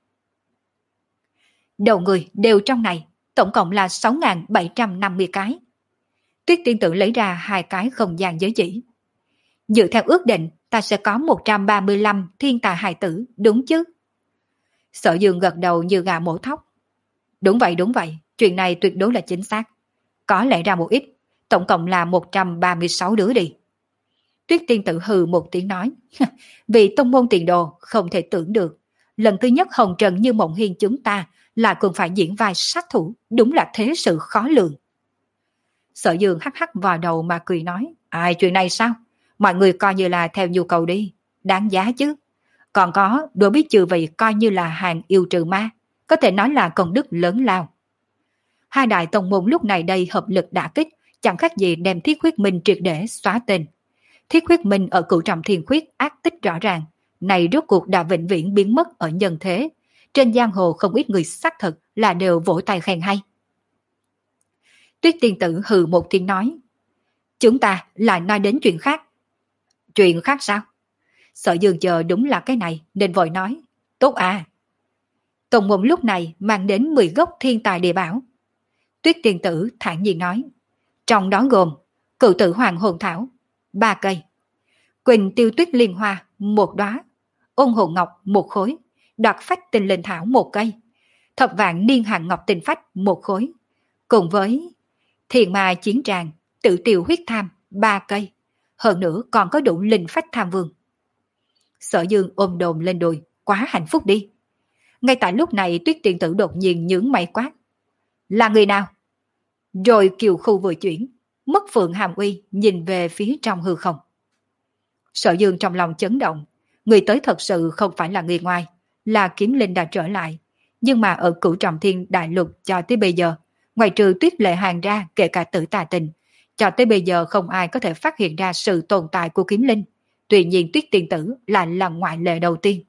Đầu người đều trong này, tổng cộng là sáu nghìn bảy trăm năm mươi cái. Tuyết Tiên Tử lấy ra hai cái không gian giới chỉ. Dựa theo ước định, ta sẽ có một trăm ba mươi lăm thiên tài hài tử, đúng chứ? Sở Dương gật đầu như gà mổ thóc. Đúng vậy, đúng vậy, chuyện này tuyệt đối là chính xác. Có lẽ ra một ít, tổng cộng là một trăm ba mươi sáu đứa đi. Tuyết Tiên Tử hừ một tiếng nói, vì tông môn tiền đồ không thể tưởng được. Lần thứ nhất hồng trần như Mộng Hiên chúng ta lại còn phải diễn vai sát thủ, đúng là thế sự khó lường. Sở Dương hắc hắc vào đầu mà cười nói, ai chuyện này sao? Mọi người coi như là theo nhu cầu đi, đáng giá chứ. Còn có, đối biết trừ vị coi như là hàng yêu trừ ma, có thể nói là công đức lớn lao. Hai đại tông môn lúc này đây hợp lực đả kích, chẳng khác gì đem Thiết Huyết Minh triệt để xóa tên. Thiết Huyết Minh ở cửu trọng thiên khuyết ác tích rõ ràng, này rốt cuộc đã vĩnh viễn biến mất ở nhân thế. Trên giang hồ không ít người xác thực là đều vỗ tay khen hay. Tuyết Tiên Tử hừ một tiếng nói, chúng ta lại nói đến chuyện khác. Chuyện khác sao? Sở Dương chờ đúng là cái này nên vội nói, tốt à. Tổng môn lúc này mang đến mười gốc thiên tài địa bảo. Tuyết Tiên Tử thản nhiên nói, trong đó gồm cửu tử hoàng hồn thảo, ba cây, Quỳnh tiêu tuyết liên hoa, một đóa, ôn hồn ngọc, một khối, đoạt phách tinh linh thảo, một cây, thập vạn niên hàng ngọc tinh phách, một khối, cùng với thiền ma chiến tràng, tự tiêu huyết tham, ba cây, hơn nữa còn có đủ linh phách tham vương. Sở Dương ôm đồm lên đùi, quá hạnh phúc đi. Ngay tại lúc này Tuyết Tiên Tử đột nhiên nhướng mày quát, là người nào? Rồi kiều khu vừa chuyển, mất phượng hàm uy nhìn về phía trong hư không. Sở Dương trong lòng chấn động, người tới thật sự không phải là người ngoài, là Kiếm Linh đã trở lại. Nhưng mà ở cửu trọng thiên đại lục cho tới bây giờ, ngoài trừ Tuyết Lệ Hàng ra, kể cả Tử Tà Tình, cho tới bây giờ không ai có thể phát hiện ra sự tồn tại của Kiếm Linh. Tuy nhiên Tuyết Tiên Tử là lần ngoại lệ đầu tiên.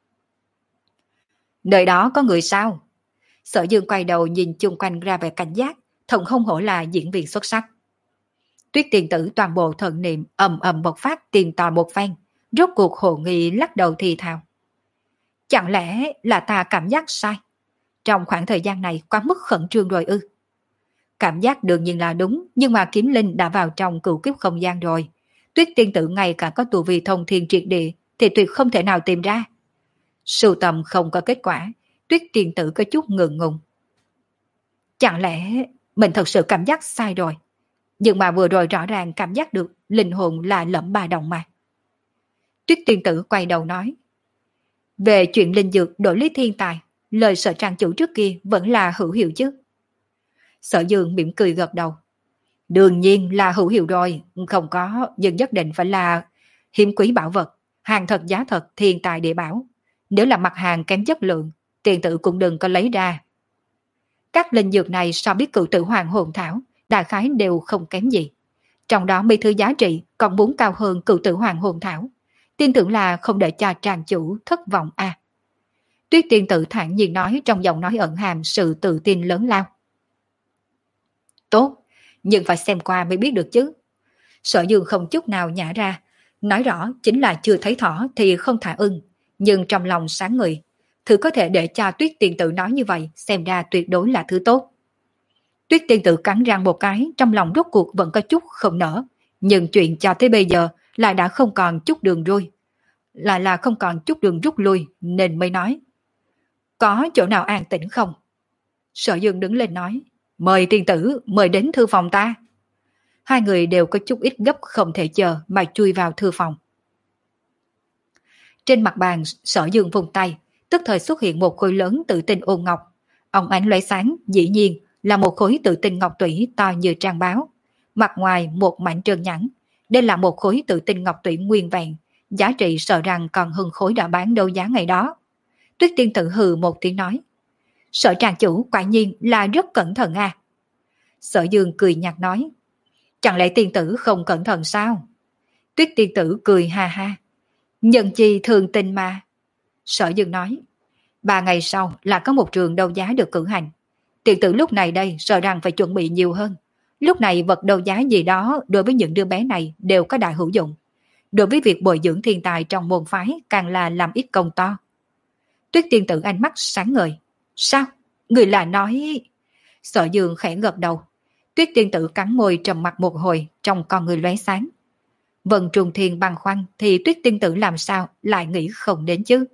Nơi đó có người sao? Sở Dương quay đầu nhìn chung quanh ra vẻ cảnh giác, thần không hổ là diễn viên xuất sắc. Tuyết Tiên Tử toàn bộ thần niệm ầm ầm bộc phát tìm tòi một phen, rốt cuộc hồ nghi lắc đầu thì thào. Chẳng lẽ là ta cảm giác sai? Trong khoảng thời gian này quá mức khẩn trương rồi ư? Cảm giác đương nhiên là đúng, nhưng mà Kiếm Linh đã vào trong cửu kiếp không gian rồi. Tuyết Tiên Tử ngay cả có tu vi thông thiên triệt địa thì tuyệt không thể nào tìm ra. Sưu tầm không có kết quả, Tuyết Tiên Tử có chút ngượng ngùng. Chẳng lẽ mình thật sự cảm giác sai rồi? Nhưng mà vừa rồi rõ ràng cảm giác được linh hồn là lẫm ba đồng mà. Tuyết Tiên Tử quay đầu nói, về chuyện linh dược đổi lý thiên tài, lời Sở trang chủ trước kia vẫn là hữu hiệu chứ? Sở Dương mỉm cười gật đầu. Đương nhiên là hữu hiệu rồi, không có, nhưng nhất định phải là hiếm quý bảo vật, hàng thật giá thật, thiên tài địa bảo. Nếu là mặt hàng kém chất lượng, Tiên Tử cũng đừng có lấy ra. Các linh dược này so với cửu tử hoàng hồn thảo, đại khái đều không kém gì. Trong đó mấy thứ giá trị còn muốn cao hơn cửu tử hoàng hồn thảo. Tin tưởng là không để cho trang chủ thất vọng à. Tuyết tiên tử thản nhiên nói trong giọng nói ẩn hàm sự tự tin lớn lao. Tốt, nhưng phải xem qua mới biết được chứ. Sở Dương không chút nào nhả ra, nói rõ chính là chưa thấy thỏ thì không thả ưng, nhưng trong lòng sáng người, thử có thể để cho Tuyết tiên tử nói như vậy, xem ra tuyệt đối là thứ tốt. Tuyết tiên tử cắn răng một cái, trong lòng rốt cuộc vẫn có chút không nở, nhưng chuyện cho tới bây giờ lại đã không còn chút đường lui, lại là không còn chút đường rút lui, nên mới nói. Có chỗ nào an tĩnh không? Sở Dương đứng lên nói, mời tiên tử, mời đến thư phòng ta. Hai người đều có chút ít gấp không thể chờ mà chui vào thư phòng. Trên mặt bàn, Sở Dương vùng tay, tức thời xuất hiện một khối lớn tự tinh ôn ngọc. Óng ánh lóe sáng, dĩ nhiên là một khối tự tinh ngọc tủy to như trang báo. Mặt ngoài một mảnh trơn nhẵn, đây là một khối tự tinh ngọc tủy nguyên vẹn, giá trị sợ rằng còn hơn khối đã bán đấu giá ngày đó. Tuyết tiên tử hừ một tiếng nói, Sở trang chủ quả nhiên là rất cẩn thận à. Sở Dương cười nhạt nói, chẳng lẽ tiên tử không cẩn thận sao? Tuyết tiên tử cười ha ha, nhân chi thường tình mà. Sở Dương nói, ba ngày sau là có một trường đấu giá được cử hành. Tiên tử lúc này đây sợ rằng phải chuẩn bị nhiều hơn. Lúc này vật đấu giá gì đó đối với những đứa bé này đều có đại hữu dụng. Đối với việc bồi dưỡng thiên tài trong môn phái càng là làm ít công to. Tuyết tiên tử ánh mắt sáng ngời. Sao? Người là nói... Sở Dương khẽ gật đầu. Tuyết tiên tử cắn môi trầm mặt một hồi, trong con người lóe sáng. Vân Trùng Thiên băn khoăn thì Tuyết tiên tử làm sao lại nghĩ không đến chứ?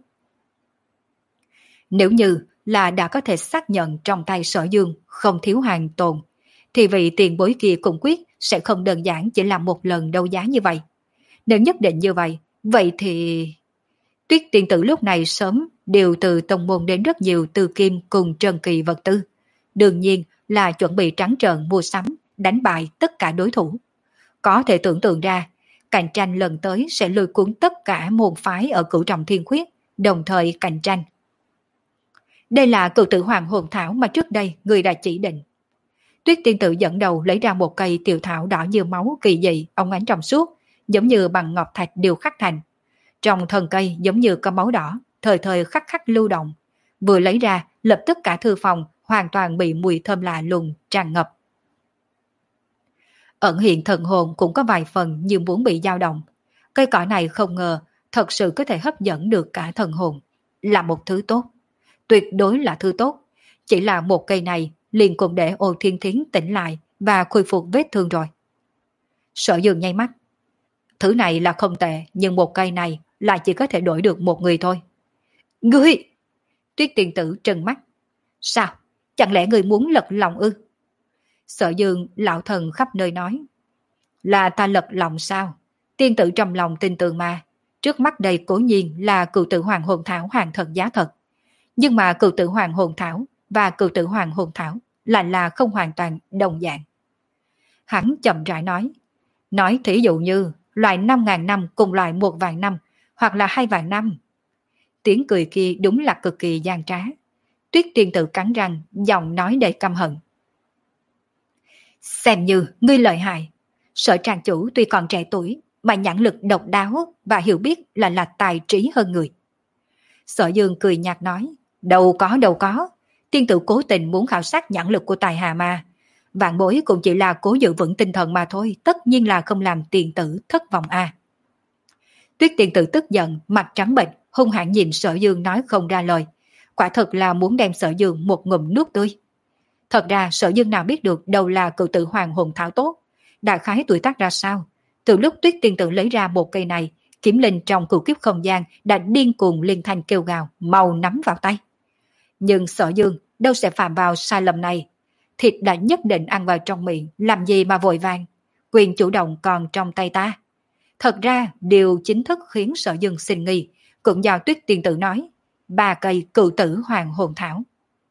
Nếu như là đã có thể xác nhận trong tay Sở Dương không thiếu hàng tồn, thì vị tiền bối kia cũng quyết sẽ không đơn giản chỉ làm một lần đấu giá như vậy. Nếu nhất định như vậy, vậy thì... Tuyết tiên tử lúc này sớm đều từ tông môn đến rất nhiều tư kim cùng trần kỳ vật tư. Đương nhiên là chuẩn bị trắng trợn mua sắm, đánh bại tất cả đối thủ. Có thể tưởng tượng ra, cạnh tranh lần tới sẽ lôi cuốn tất cả môn phái ở Cửu Trọng Thiên Khuyết, đồng thời cạnh tranh. Đây là cửu tử hoàng hồn thảo mà trước đây người đã chỉ định. Tuyết tiên tử dẫn đầu lấy ra một cây tiểu thảo đỏ như máu kỳ dị, óng ánh trong suốt, giống như bằng ngọc thạch đều khắc thành. Trong thân cây giống như có máu đỏ, thời thời khắc khắc lưu động. Vừa lấy ra, lập tức cả thư phòng hoàn toàn bị mùi thơm lạ lùng tràn ngập. Ẩn hiện thần hồn cũng có vài phần như muốn bị dao động. Cây cỏ này không ngờ thật sự có thể hấp dẫn được cả thần hồn. Là một thứ tốt. Tuyệt đối là thứ tốt. Chỉ là một cây này liền cùng để Ô Thiên Thiến tỉnh lại và khôi phục vết thương rồi. Sở Dương nháy mắt. Thứ này là không tệ, nhưng một cây này là chỉ có thể đổi được một người thôi. Ngươi! Tuyết tiên tử trừng mắt. Sao? Chẳng lẽ ngươi muốn lật lòng ư? Sở Dương lão thần khắp nơi nói. Là ta lật lòng sao? Tiên tử trong lòng tin tưởng mà. Trước mắt đây cố nhiên là cựu tử hoàng hồn thảo hoàng thật giá thật. Nhưng mà cựu tử hoàng hồn thảo và cựu tử hoàng hồn thảo lại là không hoàn toàn đồng dạng. Hắn chậm rãi nói. Nói thí dụ như loại năm ngàn năm cùng loại một vạn năm hoặc là hai vạn năm. Tiếng cười kia đúng là cực kỳ gian trá. Tuyết tiên tử cắn răng, giọng nói đầy căm hận. Xem như ngươi lợi hại. Sở trang chủ tuy còn trẻ tuổi mà nhãn lực độc đáo và hiểu biết là là tài trí hơn người. Sở Dương cười nhạt nói. Đâu có đâu có. Tiên tử cố tình muốn khảo sát nhãn lực của tài hà mà. Vạn bối cũng chỉ là cố giữ vững tinh thần mà thôi, tất nhiên là không làm tiền tử thất vọng a. À. Tuyết tiền tử tức giận, mặt trắng bệch, hung hãn nhìn Sở Dương nói không ra lời. Quả thật là muốn đem Sở Dương một ngụm nước tươi. Thật ra Sở Dương nào biết được đâu là cựu tử hoàng hồn thảo tốt, đại khái tuổi tác ra sao. Từ lúc Tuyết tiên tử lấy ra một cây này, kiếm linh trong cửu kiếp không gian đã điên cuồng liên thanh kêu gào, mau nắm vào tay. Nhưng Sở Dương đâu sẽ phạm vào sai lầm này. Thịt đã nhất định ăn vào trong miệng, làm gì mà vội vàng. Quyền chủ động còn trong tay ta. Thật ra, điều chính thức khiến Sở Dương sinh nghi, cũng do Tuyết tiên tử nói, ba cây cựu tử hoàng hồn thảo.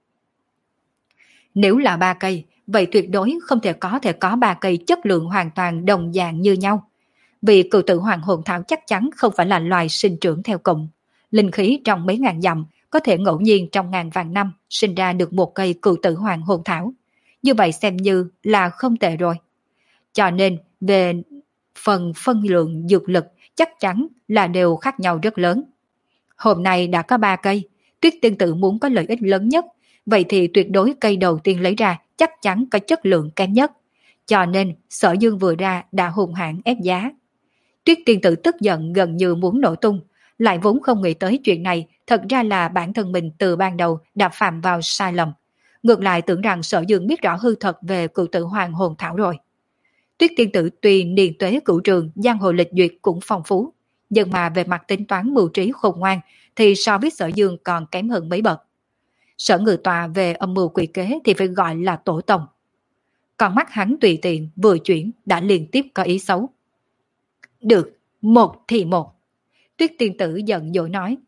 Nếu là ba cây, vậy tuyệt đối không thể có thể có ba cây chất lượng hoàn toàn đồng dạng như nhau. Vì cựu tử hoàng hồn thảo chắc chắn không phải là loài sinh trưởng theo cụm. Linh khí trong mấy ngàn dặm có thể ngẫu nhiên trong ngàn vạn năm sinh ra được một cây cựu tử hoàng hồn thảo. Như vậy xem như là không tệ rồi. Cho nên về phần phân lượng dược lực chắc chắn là đều khác nhau rất lớn. Hôm nay đã có ba cây, Tuyết tiên tử muốn có lợi ích lớn nhất, vậy thì tuyệt đối cây đầu tiên lấy ra chắc chắn có chất lượng kém nhất. Cho nên Sở Dương vừa ra đã hùng hãn ép giá. Tuyết tiên tử tức giận gần như muốn nổ tung, lại vốn không nghĩ tới chuyện này, thật ra là bản thân mình từ ban đầu đã phạm vào sai lầm. Ngược lại tưởng rằng Sở Dương biết rõ hư thật về cựu tử hoàng hồn thảo rồi. Tuyết tiên tử tuy niên tuế cửu trường, giang hồ lịch duyệt cũng phong phú, nhưng mà về mặt tính toán mưu trí khôn ngoan thì so với Sở Dương còn kém hơn mấy bậc. Sở Ngự Tòa về âm mưu quỷ kế thì phải gọi là tổ tông. Còn mắt hắn tùy tiện vừa chuyển đã liên tiếp có ý xấu. Được, một thì một. Tuyết tiên tử giận dỗi nói.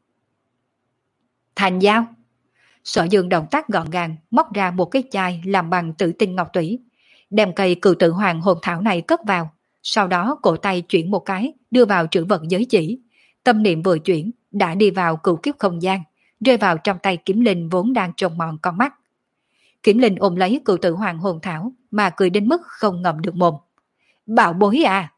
Thành giao. Sở Dương động tác gọn gàng móc ra một cái chai làm bằng tử tinh ngọc tủy, đem cây cừu tự hoàng hồn thảo này cất vào, sau đó cổ tay chuyển một cái đưa vào trữ vật giới chỉ. Tâm niệm vừa chuyển đã đi vào cửu kiếp không gian, rơi vào trong tay Kiếm Linh vốn đang trông mòn con mắt. Kiếm Linh ôm lấy cừu tự hoàng hồn thảo mà cười đến mức không ngậm được mồm. Bảo bối à!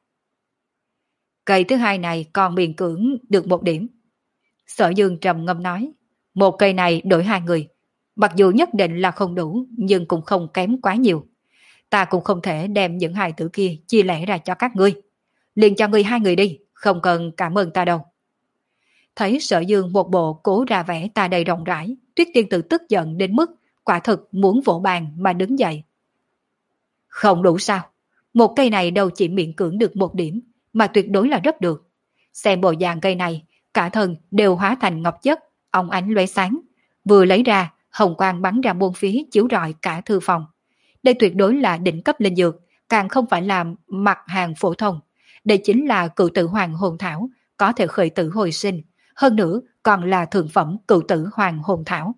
Cây thứ hai này còn miễn cưỡng được một điểm. Sở Dương trầm ngâm nói, một cây này đổi hai người, mặc dù nhất định là không đủ nhưng cũng không kém quá nhiều. Ta cũng không thể đem những hài tử kia chia lẻ ra cho các ngươi. Liền cho ngươi hai người đi, không cần cảm ơn ta đâu. Thấy Sở Dương một bộ cố ra vẻ ta đầy rộng rãi, Tuyết tiên tử tức giận đến mức quả thực muốn vỗ bàn mà đứng dậy. Không đủ sao? Một cây này đâu chỉ miễn cưỡng được một điểm, mà tuyệt đối là rất được. Xem bộ dạng cây này, cả thân đều hóa thành ngọc chất, óng ánh lóe sáng. Vừa lấy ra, hồng quang bắn ra muôn phía chiếu rọi cả thư phòng. Đây tuyệt đối là đỉnh cấp linh dược, càng không phải là mặt hàng phổ thông. Đây chính là cựu tử hoàng hồn thảo, có thể khởi tử hồi sinh. Hơn nữa còn là thượng phẩm cựu tử hoàng hồn thảo.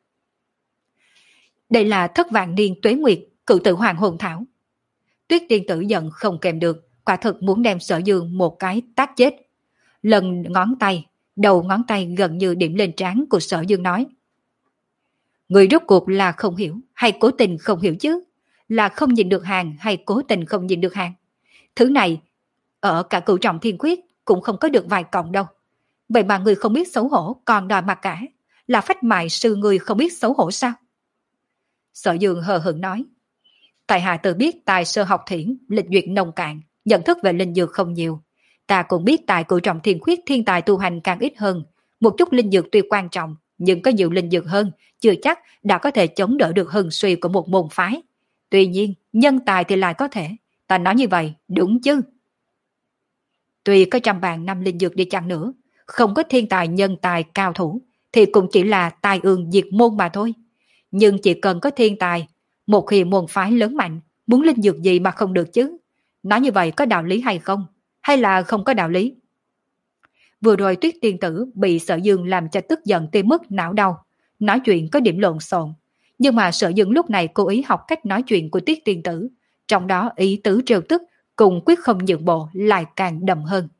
Đây là thất vạn niên tuế nguyệt cựu tử hoàng hồn thảo. Tuyết tiên tử giận không kèm được, quả thực muốn đem Sở Dương một cái tát chết. Lần ngón tay, đầu ngón tay gần như điểm lên trán của Sở Dương nói. Người rốt cuộc là không hiểu hay cố tình không hiểu chứ? Là không nhìn được hàng hay cố tình không nhìn được hàng? Thứ này, ở cả cửu trọng thiên quyết cũng không có được vài cộng đâu. Vậy mà người không biết xấu hổ còn đòi mặc cả, là phách mại sư người không biết xấu hổ sao? Sở Dương hờ hững nói. Tại hạ tự biết tài sơ học thiển, lịch duyệt nông cạn, nhận thức về linh dược không nhiều. Ta cũng biết tại cửu trọng thiên khuyết thiên tài tu hành càng ít hơn. Một chút linh dược tuy quan trọng, nhưng có nhiều linh dược hơn, chưa chắc đã có thể chống đỡ được hưng suy của một môn phái. Tuy nhiên, nhân tài thì lại có thể. Ta nói như vậy, đúng chứ? Tuy có trăm vạn năm linh dược đi chăng nữa, không có thiên tài nhân tài cao thủ, thì cũng chỉ là tai ương diệt môn mà thôi. Nhưng chỉ cần có thiên tài, một khi môn phái lớn mạnh, muốn linh dược gì mà không được chứ? Nói như vậy có đạo lý hay không? Hay là không có đạo lý? Vừa rồi Tuyết tiên tử bị Sở Dương làm cho tức giận tới mức não đau, nói chuyện có điểm lộn xộn. Nhưng mà Sở Dương lúc này cố ý học cách nói chuyện của Tuyết tiên tử, trong đó ý tứ trêu tức cùng quyết không nhượng bộ lại càng đậm hơn.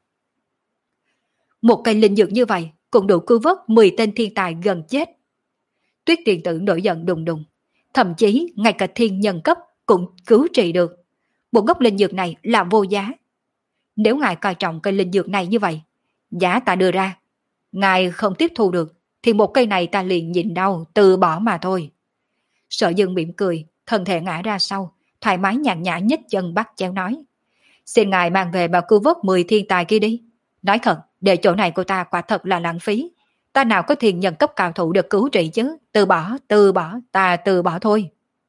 Một cây linh dược như vậy cũng đủ cứu vớt mười tên thiên tài gần chết. Tuyết tiên tử nổi giận đùng đùng, thậm chí ngay cả thiên nhân cấp cũng cứu trị được. Một gốc linh dược này là vô giá. Nếu ngài coi trọng cây linh dược này như vậy, giá ta đưa ra, ngài không tiếp thu được, thì một cây này ta liền nhịn đau từ bỏ mà thôi. Sở Dương mỉm cười, thân thể ngã ra sau, thoải mái nhàn nhã nhích chân bắt chéo nói. Xin ngài mang về bà cứu vớt mười thiên tài kia đi. Nói thật, để chỗ này của ta quả thật là lãng phí. Ta nào có thiên nhân cấp cao thủ được cứu trị chứ. Từ bỏ, từ bỏ, ta từ bỏ thôi.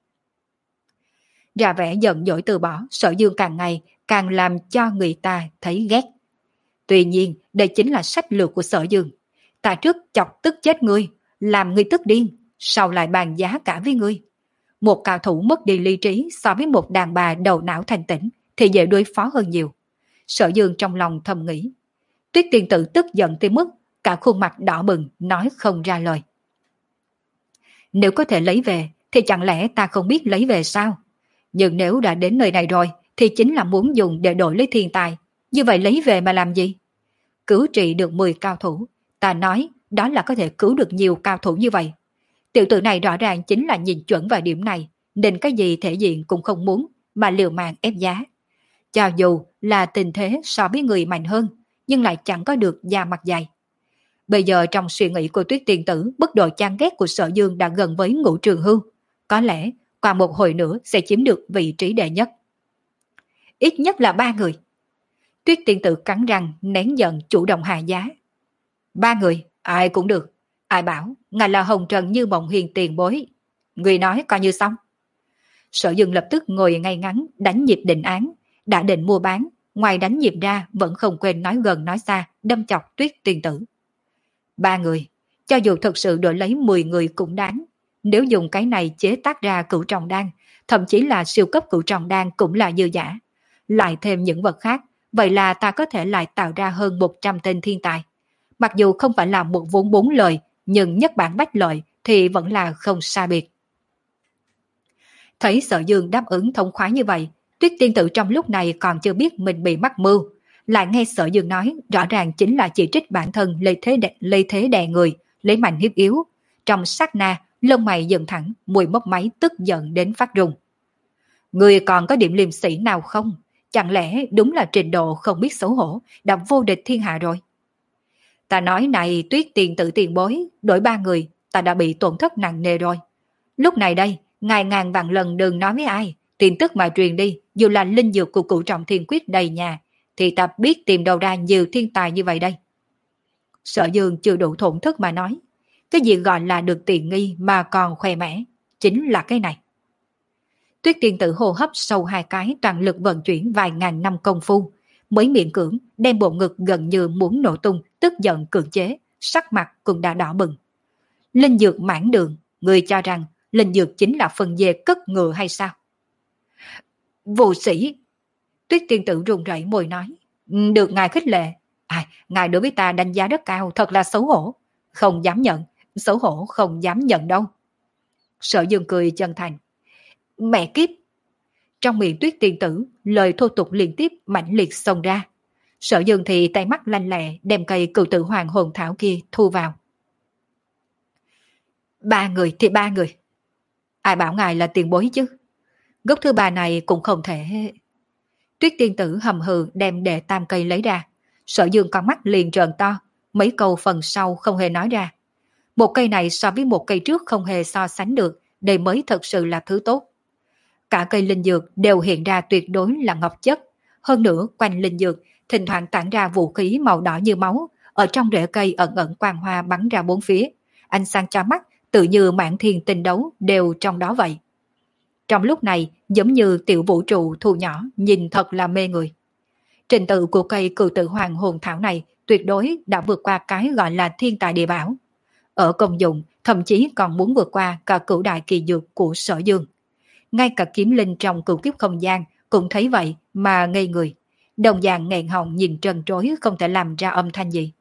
Ra vẻ giận dỗi từ bỏ, Sở Dương càng ngày càng làm cho người ta thấy ghét. Tuy nhiên, đây chính là sách lược của Sở Dương. Ta trước chọc tức chết ngươi, làm ngươi tức điên, sau lại bàn giá cả với ngươi. Một cao thủ mất đi lý trí so với một đàn bà đầu não thanh tĩnh thì dễ đối phó hơn nhiều. Sở Dương trong lòng thầm nghĩ. Tuyết tiên tử tức giận tới mức cả khuôn mặt đỏ bừng nói không ra lời. Nếu có thể lấy về thì chẳng lẽ ta không biết lấy về sao? Nhưng nếu đã đến nơi này rồi thì chính là muốn dùng để đổi lấy thiên tài. Như vậy lấy về mà làm gì? Cứu trị được mười cao thủ, ta nói đó là có thể cứu được nhiều cao thủ như vậy. Tiểu tử này rõ ràng chính là nhìn chuẩn vào điểm này, nên cái gì thể diện cũng không muốn mà liều mạng ép giá. Cho dù là tình thế so với người mạnh hơn, nhưng lại chẳng có được da mặt dày. Bây giờ trong suy nghĩ của Tuyết Tiên Tử, mức độ chán ghét của Sở Dương đã gần với Ngũ Trường Hưu. Có lẽ qua một hồi nữa sẽ chiếm được vị trí đệ nhất. Ít nhất là ba người. Tuyết Tiên Tử cắn răng nén giận chủ động hạ giá. Ba người, ai cũng được. Ai bảo, ngài là hồng trần như mộng hiền tiền bối. Người nói coi như xong. Sở Dương lập tức ngồi ngay ngắn, đánh nhịp định án. Đã định mua bán, ngoài đánh nhịp ra vẫn không quên nói gần nói xa, đâm chọc Tuyết Tiên Tử. Ba người, cho dù thực sự đổi lấy mười người cũng đáng. Nếu dùng cái này chế tác ra cửu trọng đan, thậm chí là siêu cấp cửu trọng đan cũng là dư giả. Lại thêm những vật khác, vậy là ta có thể lại tạo ra hơn một trăm tên thiên tài. Mặc dù không phải là một vốn bốn lời, nhưng nhất bản bách lợi thì vẫn là không xa biệt. Thấy Sở Dương đáp ứng thông khoái như vậy, Tuyết Tiên Tử trong lúc này còn chưa biết mình bị mắc mưu. Lại nghe Sở Dương nói rõ ràng chính là chỉ trích bản thân lấy thế đè, lấy thế đè người, lấy mạnh hiếp yếu. Trong sát na, lông mày dựng thẳng, mùi mấp máy tức giận đến phát run. Người còn có điểm liêm sĩ nào không? Chẳng lẽ đúng là trình độ không biết xấu hổ, đã vô địch thiên hạ rồi? Ta nói này Tuyết Tiên Tử tiền bối, đổi ba người, ta đã bị tổn thất nặng nề rồi. Lúc này đây, ngài ngàn vạn lần đừng nói với ai, tin tức mà truyền đi, dù là linh dược của cụ trọng thiên quyết đầy nhà, thì ta biết tìm đâu ra nhiều thiên tài như vậy đây. Sở Dương chưa đủ thổn thức mà nói, cái gì gọi là được tiện nghi mà còn khoe mẽ, chính là cái này. Tuyết Tiên Tử hô hấp sâu hai cái, toàn lực vận chuyển vài ngàn năm công phu, mới miễn cưỡng đem bộ ngực gần như muốn nổ tung, tức giận cưỡng chế, sắc mặt cũng đã đỏ bừng. Linh dược mãn đường, người cho rằng linh dược chính là phần dê cất ngựa hay sao? Vô sĩ! Tuyết Tiên Tử run rẩy môi nói, được ngài khích lệ. À, ngài đối với ta đánh giá rất cao, thật là xấu hổ. Không dám nhận, xấu hổ không dám nhận đâu. Sở Dương cười chân thành. Mẹ kiếp! Trong miệng Tuyết Tiên Tử, lời thô tục liên tiếp mãnh liệt xông ra. Sở Dương thì tay mắt lanh lẹ đem cây cửu tử hoàng hồn thảo kia thu vào. Ba người thì ba người. Ai bảo ngài là tiền bối chứ? Gốc thứ ba này cũng không thể... Tuyết Tiên Tử hầm hừ đem đệ tam cây lấy ra. Sở Dương con mắt liền trợn to, mấy câu phần sau không hề nói ra. Một cây này so với một cây trước không hề so sánh được, đây mới thật sự là thứ tốt. Cả cây linh dược đều hiện ra tuyệt đối là ngọc chất. Hơn nữa quanh linh dược thỉnh thoảng tản ra vũ khí màu đỏ như máu, ở trong rễ cây ẩn ẩn quang hoa bắn ra bốn phía. Ánh sáng cho mắt, tự như mãn thiên tinh đấu đều trong đó vậy. Trong lúc này giống như tiểu vũ trụ thu nhỏ, nhìn thật là mê người. Trình tự của cây cửu tử hoàng hồn thảo này tuyệt đối đã vượt qua cái gọi là thiên tài địa bảo. Ở công dụng thậm chí còn muốn vượt qua cả cửu đại kỳ dược của Sở Dương. Ngay cả kiếm linh trong cửu kiếp không gian cũng thấy vậy mà ngây người. Đồng dạng nghẹn họng nhìn trần trối không thể làm ra âm thanh gì.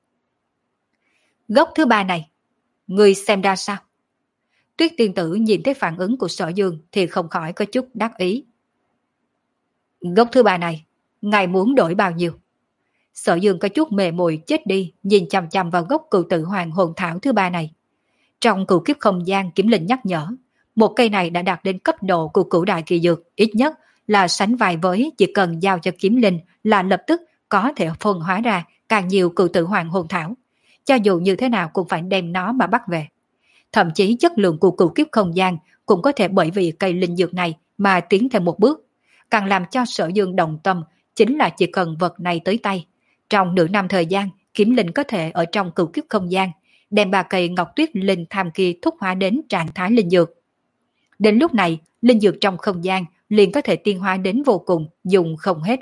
Gốc thứ ba này, ngươi xem ra sao? Tuyết Tiên Tử nhìn thấy phản ứng của Sở Dương thì không khỏi có chút đắc ý. Gốc thứ ba này, ngài muốn đổi bao nhiêu? Sở Dương có chút mề mùi chết đi, nhìn chằm chằm vào gốc cửu tử hoàng hồn thảo thứ ba này. Trong cửu kiếp không gian kiếm linh nhắc nhở, một cây này đã đạt đến cấp độ của cửu đại kỳ dược, ít nhất là sánh vai với chỉ cần giao cho kiếm linh là lập tức có thể phân hóa ra càng nhiều cửu tử hoàng hồn thảo. Cho dù như thế nào cũng phải đem nó mà bắt về. Thậm chí chất lượng của cửu kiếp không gian cũng có thể bởi vì cây linh dược này mà tiến thêm một bước. Càng làm cho Sở Dương đồng tâm chính là chỉ cần vật này tới tay. Trong nửa năm thời gian, kiếm linh có thể ở trong cửu kiếp không gian đem ba cây ngọc tuyết linh tham kia thúc hóa đến trạng thái linh dược. Đến lúc này, linh dược trong không gian liền có thể tiên hóa đến vô cùng, dùng không hết.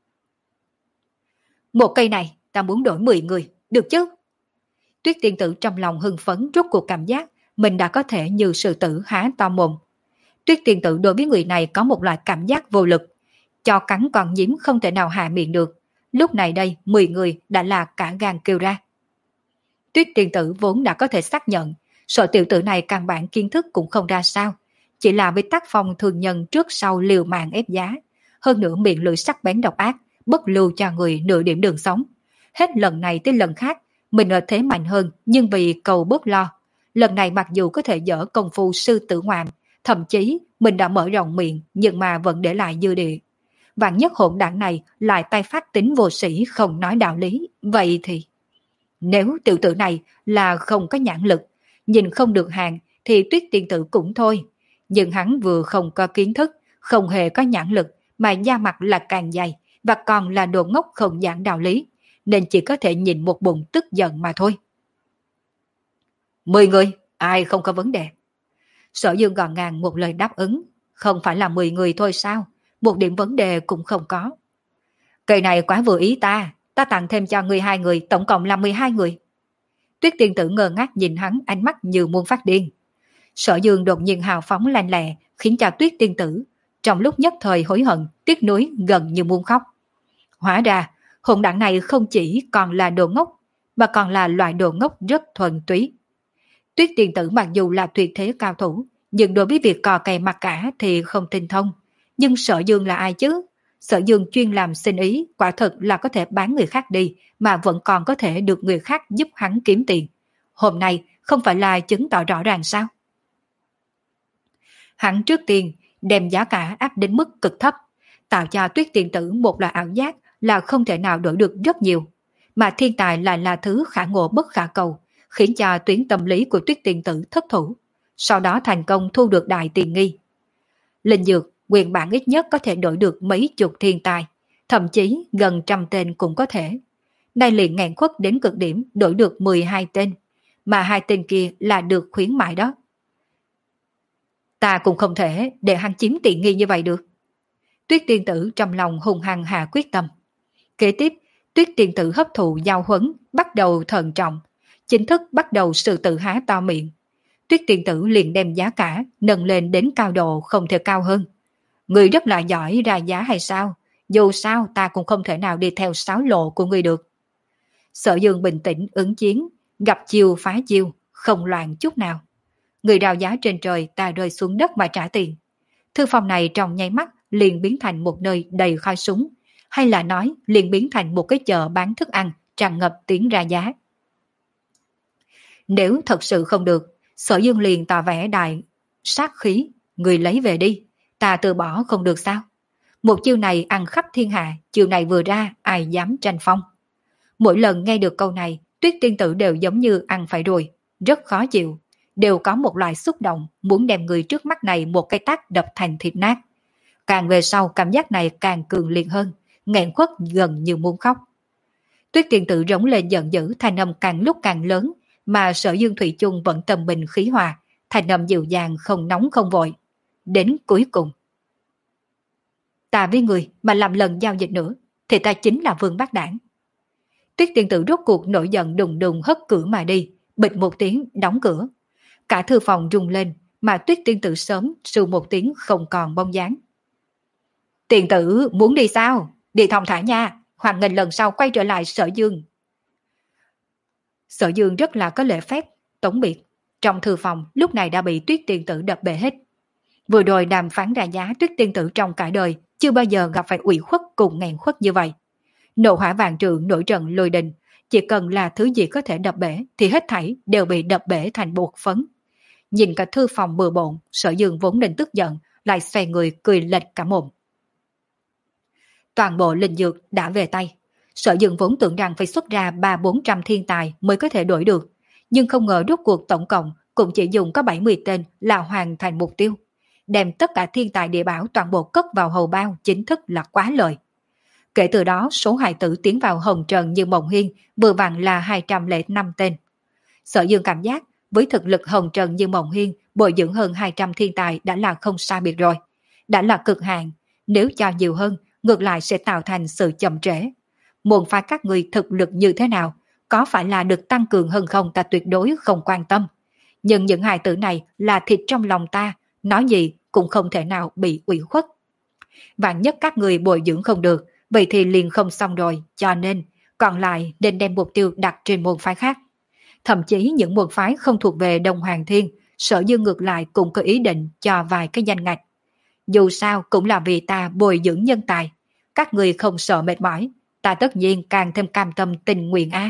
Một cây này ta muốn đổi mười người, được chứ? Tuyết Tiên Tử trong lòng hưng phấn rốt cuộc cảm giác mình đã có thể như sư tử há to mồm. Tuyết Tiên Tử đối với người này có một loại cảm giác vô lực, cho cắn còn nhím không thể nào hạ miệng được. Lúc này đây mười người đã là cả gan kêu ra. Tuyết Tiên Tử vốn đã có thể xác nhận sợ tiểu tử này căn bản kiến thức cũng không ra sao, chỉ là với tác phong thường nhân trước sau liều mạng ép giá, hơn nữa miệng lưỡi sắc bén độc ác, bất lưu cho người nửa điểm đường sống. Hết lần này tới lần khác mình ở thế mạnh hơn, nhưng vì cầu bớt lo, lần này mặc dù có thể dở công phu sư tử ngoạm, thậm chí mình đã mở rộng miệng nhưng mà vẫn để lại dư địa. Vạn nhất hỗn đảng này lại tay phát tính vô sĩ không nói đạo lý, vậy thì... Nếu tiểu tử này là không có nhãn lực, nhìn không được hàng thì Tuyết tiên tử cũng thôi. Nhưng hắn vừa không có kiến thức, không hề có nhãn lực mà da mặt là càng dày và còn là đồ ngốc không giảng đạo lý, nên chỉ có thể nhìn một bụng tức giận mà thôi. Mười người, ai không có vấn đề. Sở Dương gọn gàng một lời đáp ứng, không phải là mười người thôi sao, một điểm vấn đề cũng không có. Cây này quá vừa ý ta, ta tặng thêm cho người hai người, tổng cộng là mười hai người. Tuyết tiên tử ngơ ngác nhìn hắn, ánh mắt như muốn phát điên. Sở Dương đột nhiên hào phóng lanh lẹ, khiến cho Tuyết tiên tử trong lúc nhất thời hối hận, tiếc nuối gần như muốn khóc. Hóa ra, hỗn đảng này không chỉ còn là đồ ngốc, mà còn là loại đồ ngốc rất thuần túy. Tuyết tiên tử mặc dù là tuyệt thế cao thủ, nhưng đối với việc cò cày mặt cả thì không tinh thông. Nhưng Sở Dương là ai chứ? Sở Dương chuyên làm sinh ý, quả thực là có thể bán người khác đi, mà vẫn còn có thể được người khác giúp hắn kiếm tiền. Hôm nay không phải là chứng tỏ rõ ràng sao? Hắn trước tiên đem giá cả áp đến mức cực thấp, tạo cho Tuyết tiên tử một loại ảo giác là không thể nào đổi được rất nhiều. Mà thiên tài lại là thứ khả ngộ bất khả cầu, khiến cho tuyến tâm lý của Tuyết tiên tử thất thủ, sau đó thành công thu được đại tiền nghi. Linh dược, quyền bản ít nhất có thể đổi được mấy chục thiên tài, thậm chí gần trăm tên cũng có thể. Nay liền ngàn khuất đến cực điểm đổi được mười hai tên, mà hai tên kia là được khuyến mại đó. Ta cũng không thể để hắn chiếm tiện nghi như vậy được. Tuyết tiên tử trong lòng hùng hăng hạ quyết tâm. Kế tiếp, Tuyết tiên tử hấp thụ giao huấn, bắt đầu thận trọng, chính thức bắt đầu sự tự há to miệng. Tuyết tiên tử liền đem giá cả nâng lên đến cao độ không thể cao hơn. Người rất là giỏi ra giá hay sao? Dù sao ta cũng không thể nào đi theo sáo lộ của người được. Sở Dương bình tĩnh ứng chiến, gặp chiêu phá chiêu, không loạn chút nào. Người đào giá trên trời, ta rơi xuống đất mà trả tiền. Thư phòng này trong nháy mắt liền biến thành một nơi đầy khói súng, hay là nói liền biến thành một cái chợ bán thức ăn tràn ngập tiếng ra giá. Nếu thật sự không được, Sở Dương liền tỏ vẻ đại sát khí, người lấy về đi, ta từ bỏ không được sao? Một chiêu này ăn khắp thiên hạ, chiêu này vừa ra ai dám tranh phong. Mỗi lần nghe được câu này, Tuyết tiên tử đều giống như ăn phải rồi, rất khó chịu, đều có một loại xúc động muốn đem người trước mắt này một cái tát đập thành thịt nát. Càng về sau cảm giác này càng cường liệt hơn, nghẹn khuất gần như muốn khóc. Tuyết tiên tử rống lên giận dữ, thanh âm càng lúc càng lớn, mà Sở Dương thủy chung vẫn tâm bình khí hòa, thanh âm dịu dàng không nóng không vội. Đến cuối cùng, ta với người mà làm lần giao dịch nữa, thì ta chính là vương bác đảng. Tuyết tiên tử rốt cuộc nổi giận đùng đùng hất cửa mà đi, bịch một tiếng đóng cửa. Cả thư phòng rung lên, mà Tuyết tiên tử sớm sưu một tiếng không còn bóng dáng. Tiên tử muốn đi sao? Đi thong thả nha, hoặc nghìn lần sau quay trở lại Sở Dương. Sở Dương rất là có lễ phép, tống biệt. Trong thư phòng lúc này đã bị Tuyết tiên tử đập bể hết. Vừa rồi đàm phán ra giá, Tuyết tiên tử trong cả đời chưa bao giờ gặp phải ủy khuất cùng nghẹn khuất như vậy. Nộ hỏa vạn trượng nổi trận lôi đình, chỉ cần là thứ gì có thể đập bể thì hết thảy đều bị đập bể thành bột phấn. Nhìn cả thư phòng bừa bộn, Sở Dương vốn nên tức giận, lại xoay người cười lệch cả mồm. Toàn bộ linh dược đã về tay. Sở Dương vốn tưởng rằng phải xuất ra ba bốn trăm thiên tài mới có thể đổi được, nhưng không ngờ rốt cuộc tổng cộng cũng chỉ dùng có bảy mươi tên là hoàn thành mục tiêu. Đem tất cả thiên tài địa bảo toàn bộ cất vào hầu bao chính thức là quá lời. Kể từ đó số hài tử tiến vào hồng trần như Mộng Hiên vừa vặn là hai trăm lẻ năm tên. Sở Dương cảm giác với thực lực hồng trần như Mộng Hiên bồi dưỡng hơn hai trăm thiên tài đã là không sai biệt rồi. Đã là cực hạn, nếu cho nhiều hơn ngược lại sẽ tạo thành sự chậm trễ. Môn phái các người thực lực như thế nào, có phải là được tăng cường hơn không ta tuyệt đối không quan tâm. Nhưng những hài tử này là thịt trong lòng ta, nói gì cũng không thể nào bị ủy khuất. Vạn nhất các người bồi dưỡng không được, vậy thì liền không xong rồi, cho nên còn lại nên đem mục tiêu đặt trên môn phái khác. Thậm chí những môn phái không thuộc về Đông Hoàng Thiên, Sở Dương ngược lại cũng có ý định cho vài cái danh ngạch. Dù sao cũng là vì ta bồi dưỡng nhân tài, các người không sợ mệt mỏi, ta tất nhiên càng thêm cam tâm tình nguyện a.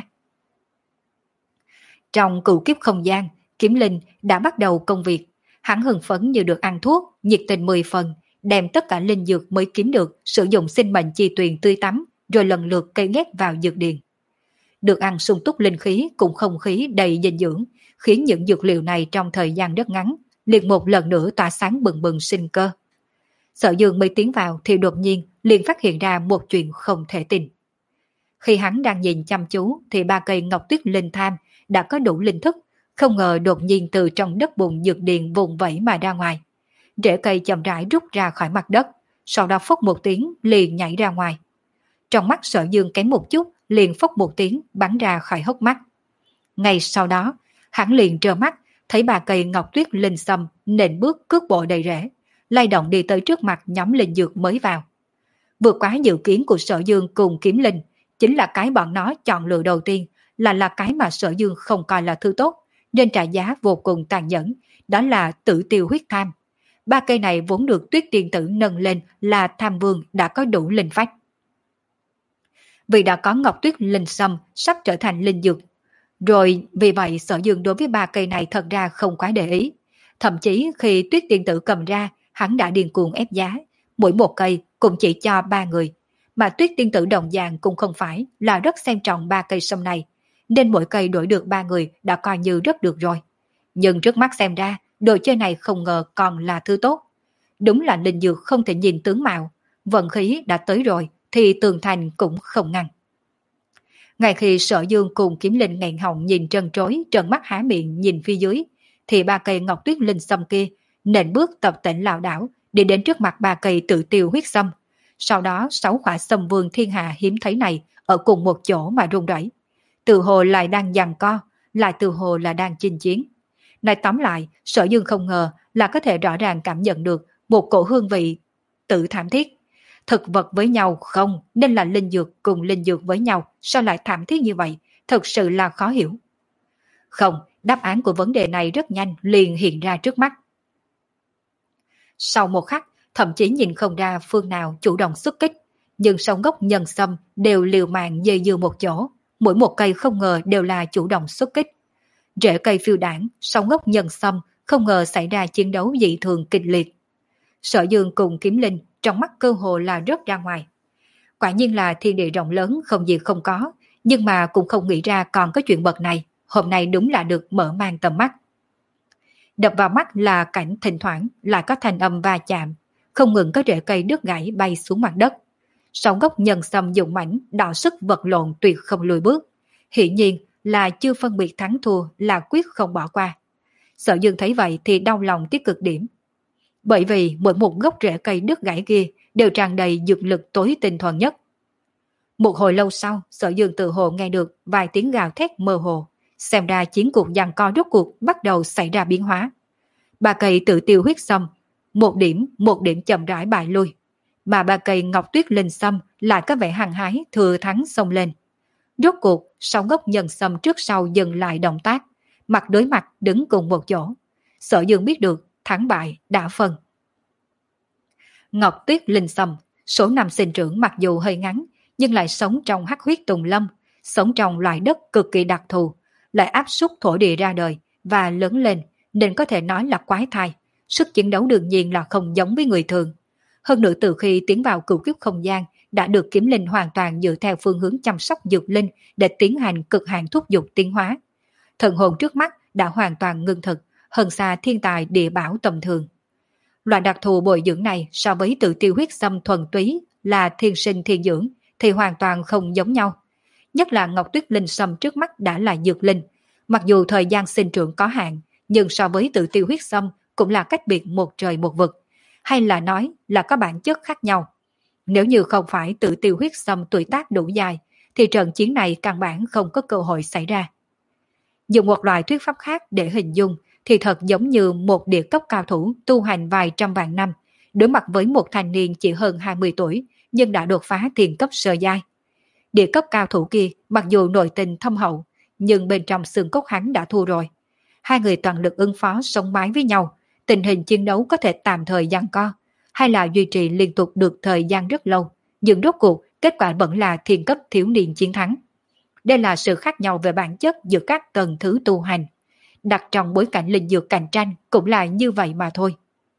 Trong cửu kiếp không gian, Kiếm Linh đã bắt đầu công việc, hắn hưng phấn như được ăn thuốc, nhiệt tình mười phần, đem tất cả linh dược mới kiếm được sử dụng sinh mệnh chi tuyền tươi tắm, rồi lần lượt cây ghép vào dược điền. được ăn sung túc linh khí cùng không khí đầy dinh dưỡng, khiến những dược liệu này trong thời gian rất ngắn, liền một lần nữa tỏa sáng bừng bừng sinh cơ. Sở Dương mới tiến vào thì đột nhiên liền phát hiện ra một chuyện không thể tin. Khi hắn đang nhìn chăm chú thì ba cây ngọc tuyết linh tham đã có đủ linh thức, không ngờ đột nhiên từ trong đất bùn dược điền vùng vẫy mà ra ngoài. Rễ cây chậm rãi rút ra khỏi mặt đất, sau đó phốc một tiếng liền nhảy ra ngoài. Trong mắt Sở Dương kém một chút, liền phốc một tiếng bắn ra khỏi hốc mắt. Ngay sau đó, hắn liền trơ mắt, thấy ba cây ngọc tuyết linh xâm nện bước cước bộ đầy rễ, lay động đi tới trước mặt nhóm linh dược mới vào. Vượt quá dự kiến của Sở Dương cùng kiếm linh, chính là cái bọn nó chọn lựa đầu tiên, là là cái mà Sở Dương không coi là thứ tốt, nên trả giá vô cùng tàn nhẫn, đó là tự tiêu huyết tham. Ba cây này vốn được Tuyết Tiên Tử nâng lên là tham vương đã có đủ linh phách. Vì đã có ngọc tuyết linh sâm sắp trở thành linh dược, rồi vì vậy Sở Dương đối với ba cây này thật ra không quá để ý. Thậm chí khi Tuyết Tiên Tử cầm ra, hắn đã điên cuồng ép giá, mỗi một cây cũng chỉ cho ba người. Mà Tuyết Tiên Tử đồng dạng cũng không phải là rất xem trọng ba cây sâm này, nên mỗi cây đổi được ba người đã coi như rất được rồi. Nhưng trước mắt xem ra, đồ chơi này không ngờ còn là thứ tốt. Đúng là linh dược không thể nhìn tướng mạo, vận khí đã tới rồi thì tường thành cũng không ngăn. Ngay khi Sở Dương cùng kiếm linh nghẹn họng nhìn trân trối, trợn mắt há miệng nhìn phía dưới, thì ba cây ngọc tuyết linh sâm kia nện bước tập tễnh lảo đảo đi đến trước mặt ba cây tự tiêu huyết sâm. Sau đó sáu khỏa sâm vương thiên hạ hiếm thấy này ở cùng một chỗ mà rung rẩy, từ hồ lại đang giằng co, lại từ hồ là đang chinh chiến. Nói tóm lại, Sở Dương không ngờ là có thể rõ ràng cảm nhận được một cổ hương vị tự thảm thiết. Thực vật với nhau không, nên là linh dược cùng linh dược với nhau, sao lại thảm thiết như vậy, thật sự là khó hiểu. Không, đáp án của vấn đề này rất nhanh liền hiện ra trước mắt. Sau một khắc, thậm chí nhìn không ra phương nào chủ động xuất kích, nhưng song gốc nhân sâm đều liều mạng dây dưa một chỗ, mỗi một cây không ngờ đều là chủ động xuất kích. Rễ cây phiêu đảng, song gốc nhân sâm không ngờ xảy ra chiến đấu dị thường kịch liệt. Sở Dương cùng kiếm linh trong mắt cơ hồ là rớt ra ngoài. Quả nhiên là thiên địa rộng lớn không gì không có, nhưng mà cũng không nghĩ ra còn có chuyện bậc này, hôm nay đúng là được mở mang tầm mắt. Đập vào mắt là cảnh thỉnh thoảng lại có thanh âm va chạm, không ngừng có rễ cây đứt gãy bay xuống mặt đất. Song gốc nhân sâm dùng mảnh đỏ sức vật lộn tuyệt không lùi bước, hiển nhiên là chưa phân biệt thắng thua, là quyết không bỏ qua. Sở Dương thấy vậy thì đau lòng tới cực điểm. Bởi vì mỗi một gốc rễ cây đứt gãy kia đều tràn đầy dược lực tối tinh thuần nhất. Một hồi lâu sau, Sở Dương tự hồ nghe được vài tiếng gào thét mơ hồ, xem ra chiến cuộc giằng co rốt cuộc bắt đầu xảy ra biến hóa. Ba cây tự tiêu huyết sâm, một điểm một điểm chậm rãi bại lui, mà ba cây ngọc tuyết linh sâm lại có vẻ hăng hái thừa thắng xông lên. Rốt cuộc, sáu gốc nhân sâm trước sau dừng lại động tác, mặt đối mặt đứng cùng một chỗ. Sở Dương biết được thắng bại đã phân. Ngọc tuyết linh sâm, số năm sinh trưởng mặc dù hơi ngắn, nhưng lại sống trong hắc huyết tùng lâm, sống trong loại đất cực kỳ đặc thù, lại áp suất thổ địa ra đời và lớn lên, nên có thể nói là quái thai. Sức chiến đấu đương nhiên là không giống với người thường. Hơn nữa từ khi tiến vào cửu kiếp không gian, đã được kiếm linh hoàn toàn dựa theo phương hướng chăm sóc dược linh để tiến hành cực hạn thúc dục tiến hóa. Thần hồn trước mắt đã hoàn toàn ngưng thực, hơn xa thiên tài địa bảo tầm thường. Loại đặc thù bồi dưỡng này so với tự tiêu huyết sâm thuần túy là thiên sinh thiên dưỡng thì hoàn toàn không giống nhau. Nhất là ngọc tuyết linh sâm trước mắt đã là dược linh, mặc dù thời gian sinh trưởng có hạn, nhưng so với tự tiêu huyết sâm cũng là cách biệt một trời một vực, hay là nói là có bản chất khác nhau. Nếu như không phải tự tiêu huyết sâm tuổi tác đủ dài, thì trận chiến này căn bản không có cơ hội xảy ra. Dùng một loại thuyết pháp khác để hình dung, thì thật giống như một địa cấp cao thủ tu hành vài trăm vạn năm, đối mặt với một thanh niên chỉ hơn hai mươi tuổi, nhưng đã đột phá thiền cấp sơ giai. Địa cấp cao thủ kia, mặc dù nội tình thâm hậu, nhưng bên trong xương cốt hắn đã thua rồi. Hai người toàn lực ứng phó sống mái với nhau, tình hình chiến đấu có thể tạm thời giằng co, hay là duy trì liên tục được thời gian rất lâu, nhưng rốt cuộc kết quả vẫn là thiền cấp thiếu niên chiến thắng. Đây là sự khác nhau về bản chất giữa các tầng thứ tu hành. Đặt trong bối cảnh linh dược cạnh tranh cũng là như vậy mà thôi.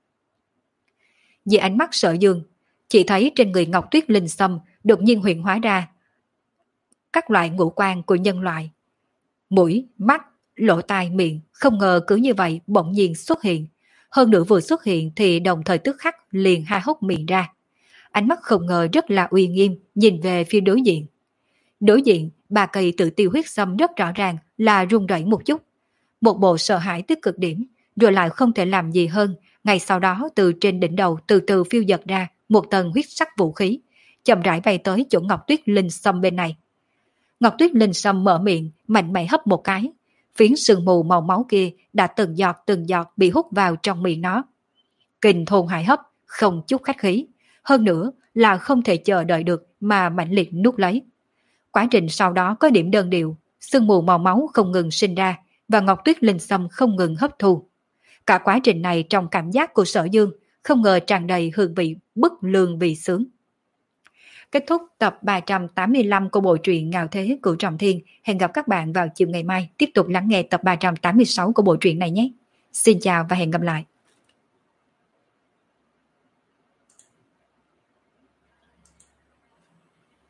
Vì ánh mắt Sở Dương, chỉ thấy trên người ngọc tuyết linh sâm đột nhiên hiện hóa ra các loại ngũ quan của nhân loại. Mũi, mắt, lỗ tai, miệng không ngờ cứ như vậy bỗng nhiên xuất hiện. Hơn nữa vừa xuất hiện thì đồng thời tức khắc liền hai hốc miệng ra. Ánh mắt không ngờ rất là uy nghiêm nhìn về phía đối diện. Đối diện, bà cây tự tiêu huyết xâm rất rõ ràng là run rẩy một chút. Một bộ sợ hãi tới cực điểm, rồi lại không thể làm gì hơn. Ngay sau đó từ trên đỉnh đầu từ từ phiêu dật ra một tầng huyết sắc vũ khí, chậm rãi bay tới chỗ Ngọc Tuyết Linh Sâm bên này. Ngọc Tuyết Linh Sâm mở miệng, mạnh mẽ hấp một cái. Phiến sương mù màu máu kia đã từng giọt từng giọt bị hút vào trong miệng nó. Kình thôn hải hấp, không chút khách khí. Hơn nữa là không thể chờ đợi được mà mạnh liệt nuốt lấy. Quá trình sau đó có điểm đơn điệu, sương mù màu máu không ngừng sinh ra và Ngọc Tuyết Linh Sâm không ngừng hấp thu. Cả quá trình này trong cảm giác của Sở Dương không ngờ tràn đầy hương vị bất lương vị sướng. Kết thúc tập ba trăm tám mươi lăm của bộ truyện Ngạo Thế Cửu Trọng Thiên. Hẹn gặp các bạn vào chiều ngày mai tiếp tục lắng nghe tập ba trăm tám mươi sáu của bộ truyện này nhé. Xin chào và hẹn gặp lại.